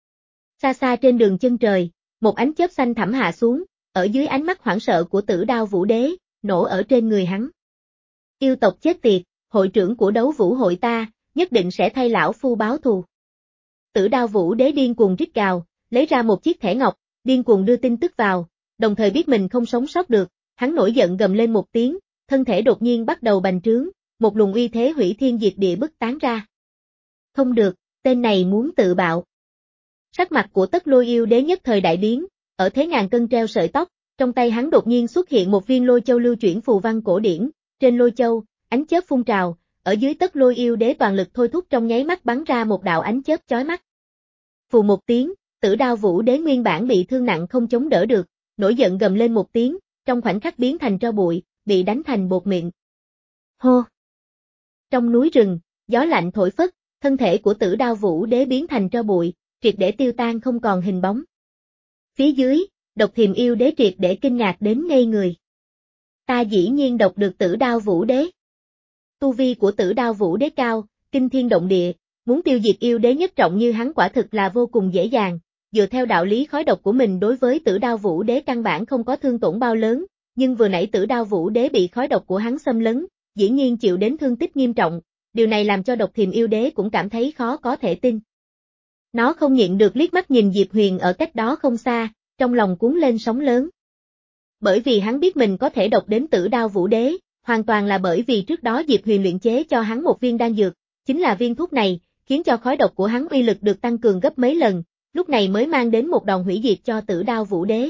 Xa xa trên đường chân trời, một ánh chớp xanh thẳm hạ xuống, ở dưới ánh mắt hoảng sợ của Tử Đao Vũ Đế, nổ ở trên người hắn. Yêu tộc chết tiệt, hội trưởng của đấu vũ hội ta, nhất định sẽ thay lão phu báo thù. Tử Đao Vũ Đế điên cuồng rít gào, lấy ra một chiếc thẻ ngọc, điên cuồng đưa tin tức vào, đồng thời biết mình không sống sót được, hắn nổi giận gầm lên một tiếng, thân thể đột nhiên bắt đầu bành trướng, một luồng uy thế hủy thiên diệt địa bức tán ra. Không được, tên này muốn tự bạo. Sắc mặt của Tất Lôi Yêu Đế nhất thời đại biến, ở thế ngàn cân treo sợi tóc, trong tay hắn đột nhiên xuất hiện một viên lôi châu lưu chuyển phù văn cổ điển, trên lôi châu, ánh chớp phun trào, ở dưới Tất Lôi Yêu Đế toàn lực thôi thúc trong nháy mắt bắn ra một đạo ánh chớp chói mắt. Phù một tiếng, Tử Đao Vũ Đế nguyên bản bị thương nặng không chống đỡ được, nổi giận gầm lên một tiếng, trong khoảnh khắc biến thành tro bụi, bị đánh thành bột mịn. Hô! Trong núi rừng, gió lạnh thổi phất, thân thể của Tử Đao Vũ Đế biến thành tro bụi, triệt để tiêu tan không còn hình bóng. Phía dưới, Độc Thiềm Yêu Đế triệt để kinh ngạc đến ngây người. Ta dĩ nhiên độc được Tử Đao Vũ Đế. Tu vi của Tử Đao Vũ Đế cao, kinh thiên động địa, muốn tiêu diệt yêu đế nhất trọng như hắn quả thực là vô cùng dễ dàng, dựa theo đạo lý khói độc của mình đối với Tử Đao Vũ Đế căn bản không có thương tổn bao lớn, nhưng vừa nãy Tử Đao Vũ Đế bị khói độc của hắn xâm lấn, dĩ nhiên chịu đến thương tích nghiêm trọng, điều này làm cho Độc Thiềm Yêu Đế cũng cảm thấy khó có thể tin. Nó không nhịn được liếc mắt nhìn Diệp Huyền ở cách đó không xa, trong lòng cuốn lên sóng lớn. Bởi vì hắn biết mình có thể độc đến Tử Đao Vũ Đế, hoàn toàn là bởi vì trước đó Diệp Huyền luyện chế cho hắn một viên đan dược, chính là viên thuốc này, khiến cho khói độc của hắn uy lực được tăng cường gấp mấy lần, lúc này mới mang đến một đòn hủy diệt cho Tử Đao Vũ Đế.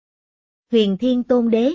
Huyền Thiên Tôn Đế.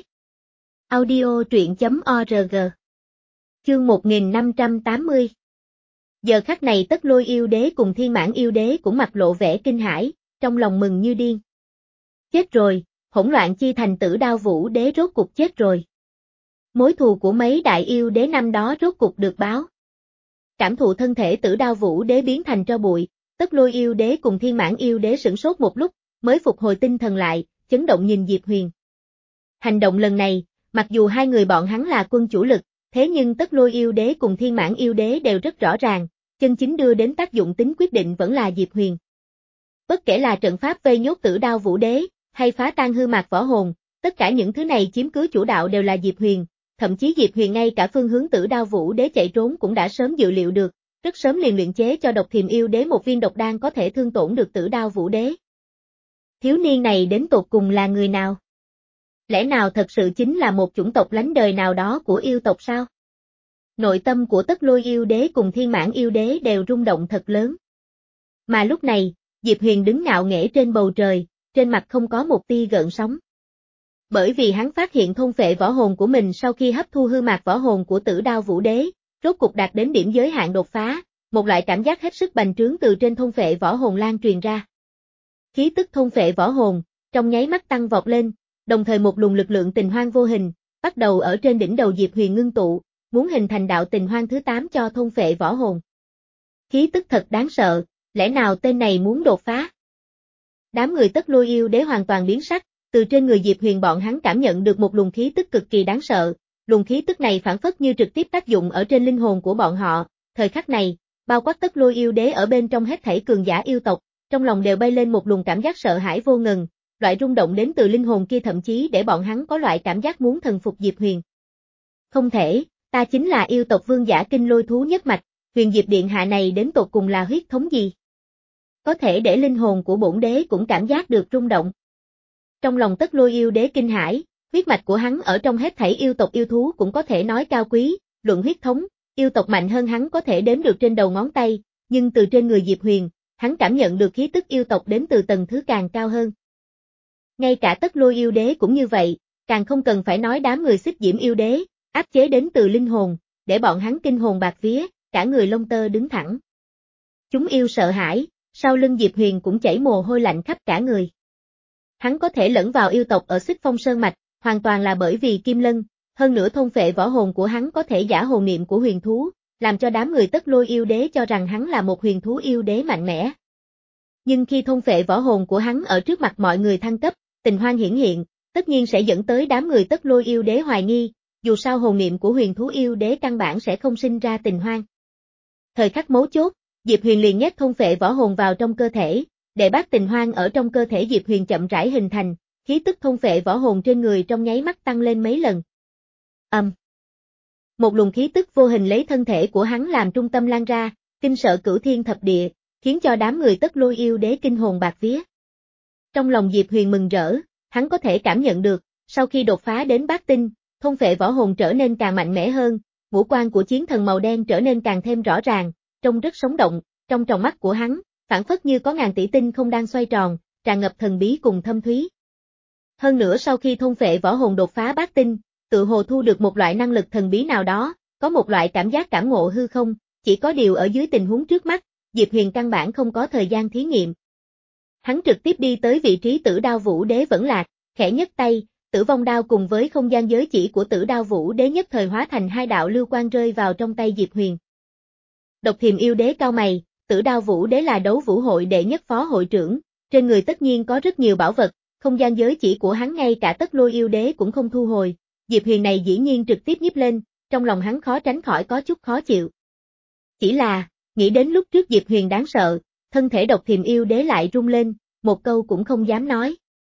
Audio truyện chấm org. Chương một nghìn năm trăm tám mươi. Giờ khắc này Tất Lôi Yêu Đế cùng Thiên Mãn Yêu Đế cũng mặt lộ vẻ kinh hãi, trong lòng mừng như điên. Chết rồi, hỗn loạn chi thành Tử Đao Vũ Đế rốt cục chết rồi. Mối thù của mấy đại yêu đế năm đó rốt cục được báo. Cảm thụ thân thể Tử Đao Vũ Đế biến thành tro bụi, Tất Lôi Yêu Đế cùng Thiên Mãn Yêu Đế sửng sốt một lúc, mới phục hồi tinh thần lại, chấn động nhìn Diệp Huyền. Hành động lần này, mặc dù hai người bọn hắn là quân chủ lực, thế nhưng Tất Lôi Yêu Đế cùng Thiên Mãn Yêu Đế đều rất rõ ràng, chân chính đưa đến tác dụng tính quyết định vẫn là Diệp Huyền. Bất kể là trận pháp vây nhốt Tử Đao Vũ Đế, hay phá tan hư mạc võ hồn, tất cả những thứ này chiếm cứ chủ đạo đều là Diệp Huyền, thậm chí Diệp Huyền ngay cả phương hướng Tử Đao Vũ Đế chạy trốn cũng đã sớm dự liệu được, rất sớm liền luyện chế cho Độc Thiềm Yêu Đế một viên độc đan có thể thương tổn được Tử Đao Vũ Đế. Thiếu niên này đến tột cùng là người nào? Lẽ nào thật sự chính là một chủng tộc lánh đời nào đó của yêu tộc sao? Nội tâm của Tất Lôi Yêu Đế cùng Thiên Mãn Yêu Đế đều rung động thật lớn. Mà lúc này, Diệp Huyền đứng ngạo nghễ trên bầu trời, trên mặt không có một tia gợn sóng. Bởi vì hắn phát hiện thôn phệ võ hồn của mình sau khi hấp thu hư mạc võ hồn của Tử Đao Vũ Đế, rốt cục đạt đến điểm giới hạn đột phá, một loại cảm giác hết sức bành trướng từ trên thôn phệ võ hồn lan truyền ra. Khí tức thôn phệ võ hồn, trong nháy mắt tăng vọt lên, đồng thời một luồng lực lượng tình hoang vô hình, bắt đầu ở trên đỉnh đầu Diệp Huyền ngưng tụ, muốn hình thành đạo tình hoang thứ tám cho thôn phệ võ hồn. Khí tức thật đáng sợ, lẽ nào tên này muốn đột phá? Đám người Tất Lôi Yêu Đế hoàn toàn biến sắc, từ trên người Diệp Huyền bọn hắn cảm nhận được một luồng khí tức cực kỳ đáng sợ, luồng khí tức này phản phất như trực tiếp tác dụng ở trên linh hồn của bọn họ, thời khắc này, bao quát Tất Lôi Yêu Đế ở bên trong hết thảy cường giả yêu tộc, trong lòng đều bay lên một luồng cảm giác sợ hãi vô ngần, loại rung động đến từ linh hồn kia thậm chí để bọn hắn có loại cảm giác muốn thần phục Diệp Huyền. Không thể, ta chính là yêu tộc vương giả kinh lôi thú nhất mạch, Huyền Diệp Điện hạ này đến tột cùng là huyết thống gì? Có thể để linh hồn của bổn đế cũng cảm giác được rung động. Trong lòng Tất Lôi Yêu Đế kinh hãi, huyết mạch của hắn ở trong hết thảy yêu tộc yêu thú cũng có thể nói cao quý, luận huyết thống, yêu tộc mạnh hơn hắn có thể đếm được trên đầu ngón tay, nhưng từ trên người Diệp Huyền, hắn cảm nhận được khí tức yêu tộc đến từ tầng thứ càng cao hơn. Ngay cả Tất Lôi Yêu Đế cũng như vậy, càng không cần phải nói đám người Xích Diễm Yêu Đế, áp chế đến từ linh hồn, để bọn hắn kinh hồn bạc vía, cả người lông tơ đứng thẳng. Chúng yêu sợ hãi, sau lưng Diệp Huyền cũng chảy mồ hôi lạnh khắp cả người. Hắn có thể lẫn vào yêu tộc ở Xích Phong Sơn Mạch, hoàn toàn là bởi vì Kim Lân, hơn nữa thôn phệ võ hồn của hắn có thể giả hồn niệm của huyền thú, làm cho đám người Tất Lôi Yêu Đế cho rằng hắn là một huyền thú yêu đế mạnh mẽ. Nhưng khi thôn phệ võ hồn của hắn ở trước mặt mọi người thăng cấp, tình hoang hiển hiện, tất nhiên sẽ dẫn tới đám người Tất Lôi Yêu Đế hoài nghi, dù sao hồn niệm của huyền thú yêu đế căn bản sẽ không sinh ra tình hoang. Thời khắc mấu chốt, Diệp Huyền liền nhét thôn phệ võ hồn vào trong cơ thể, để bát tình hoang ở trong cơ thể Diệp Huyền chậm rãi hình thành, khí tức thôn phệ võ hồn trên người trong nháy mắt tăng lên mấy lần. Ầm. Um. Một luồng khí tức vô hình lấy thân thể của hắn làm trung tâm lan ra, kinh sợ cửu thiên thập địa, khiến cho đám người Tất Lôi Yêu Đế kinh hồn bạc vía. Trong lòng Diệp Huyền mừng rỡ, hắn có thể cảm nhận được, sau khi đột phá đến bát tinh, thôn phệ võ hồn trở nên càng mạnh mẽ hơn, ngũ quan của chiến thần màu đen trở nên càng thêm rõ ràng, trông rất sống động, trong tròng mắt của hắn, phản phất như có ngàn tỷ tinh không đang xoay tròn, tràn ngập thần bí cùng thâm thúy. Hơn nữa sau khi thôn phệ võ hồn đột phá bát tinh, tự hồ thu được một loại năng lực thần bí nào đó, có một loại cảm giác cảm ngộ hư không, chỉ có điều ở dưới tình huống trước mắt, Diệp Huyền căn bản không có thời gian thí nghiệm. Hắn trực tiếp đi tới vị trí Tử Đao Vũ Đế vẫn lạc, khẽ nhấc tay, Tử Vong Đao cùng với không gian giới chỉ của Tử Đao Vũ Đế nhất thời hóa thành hai đạo lưu quang rơi vào trong tay Diệp Huyền. Độc Thiềm Yêu Đế cao mày, Tử Đao Vũ Đế là đấu vũ hội đệ nhất phó hội trưởng, trên người tất nhiên có rất nhiều bảo vật, không gian giới chỉ của hắn ngay cả Tất Lôi Yêu Đế cũng không thu hồi, Diệp Huyền này dĩ nhiên trực tiếp nhíp lên, trong lòng hắn khó tránh khỏi có chút khó chịu. Chỉ là, nghĩ đến lúc trước Diệp Huyền đáng sợ, thân thể Độc Thiềm Yêu Đế lại rung lên, một câu cũng không dám nói.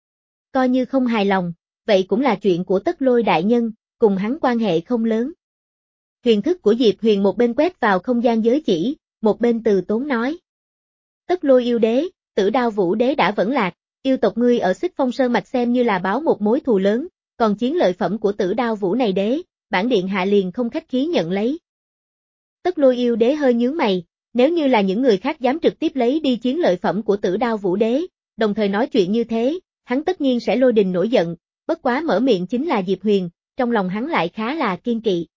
Coi như không hài lòng, vậy cũng là chuyện của Tất Lôi đại nhân, cùng hắn quan hệ không lớn. Huyền thức của Diệp Huyền một bên quét vào không gian giới chỉ, một bên từ tốn nói. Tất Lôi Yêu Đế, Tử Đao Vũ Đế đã vẫn lạc, yêu tộc ngươi ở Xích Phong Sơn Mạch xem như là báo một mối thù lớn, còn chiến lợi phẩm của Tử Đao Vũ này đế, bản điện hạ liền không khách khí nhận lấy. Tất Lôi Yêu Đế hơi nhướng mày, nếu như là những người khác dám trực tiếp lấy đi chiến lợi phẩm của Tử Đao Vũ Đế, đồng thời nói chuyện như thế, hắn tất nhiên sẽ lôi đình nổi giận, bất quá mở miệng chính là Diệp Huyền, trong lòng hắn lại khá là kiên kỵ.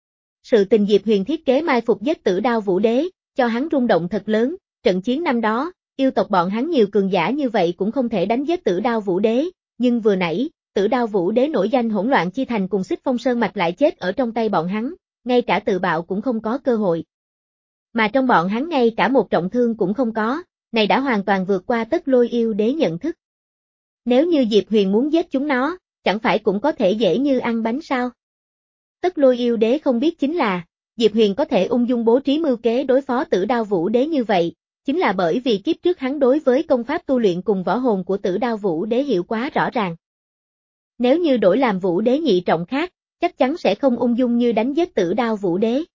Sự tình Diệp Huyền thiết kế mai phục giết Tử Đao Vũ Đế, cho hắn rung động thật lớn, trận chiến năm đó, yêu tộc bọn hắn nhiều cường giả như vậy cũng không thể đánh giết Tử Đao Vũ Đế, nhưng vừa nãy, Tử Đao Vũ Đế nổi danh hỗn loạn chi thành cùng Xích Phong Sơn Mạch lại chết ở trong tay bọn hắn, ngay cả tự bạo cũng không có cơ hội. Mà trong bọn hắn ngay cả một trọng thương cũng không có, này đã hoàn toàn vượt qua Tất Lôi Yêu Đế nhận thức. Nếu như Diệp Huyền muốn giết chúng nó, chẳng phải cũng có thể dễ như ăn bánh sao? Tất Lôi Yêu Đế không biết chính là, Diệp Huyền có thể ung dung bố trí mưu kế đối phó Tử Đao Vũ Đế như vậy, chính là bởi vì kiếp trước hắn đối với công pháp tu luyện cùng võ hồn của Tử Đao Vũ Đế hiểu quá rõ ràng. Nếu như đổi làm Vũ Đế nhị trọng khác, chắc chắn sẽ không ung dung như đánh giết Tử Đao Vũ Đế.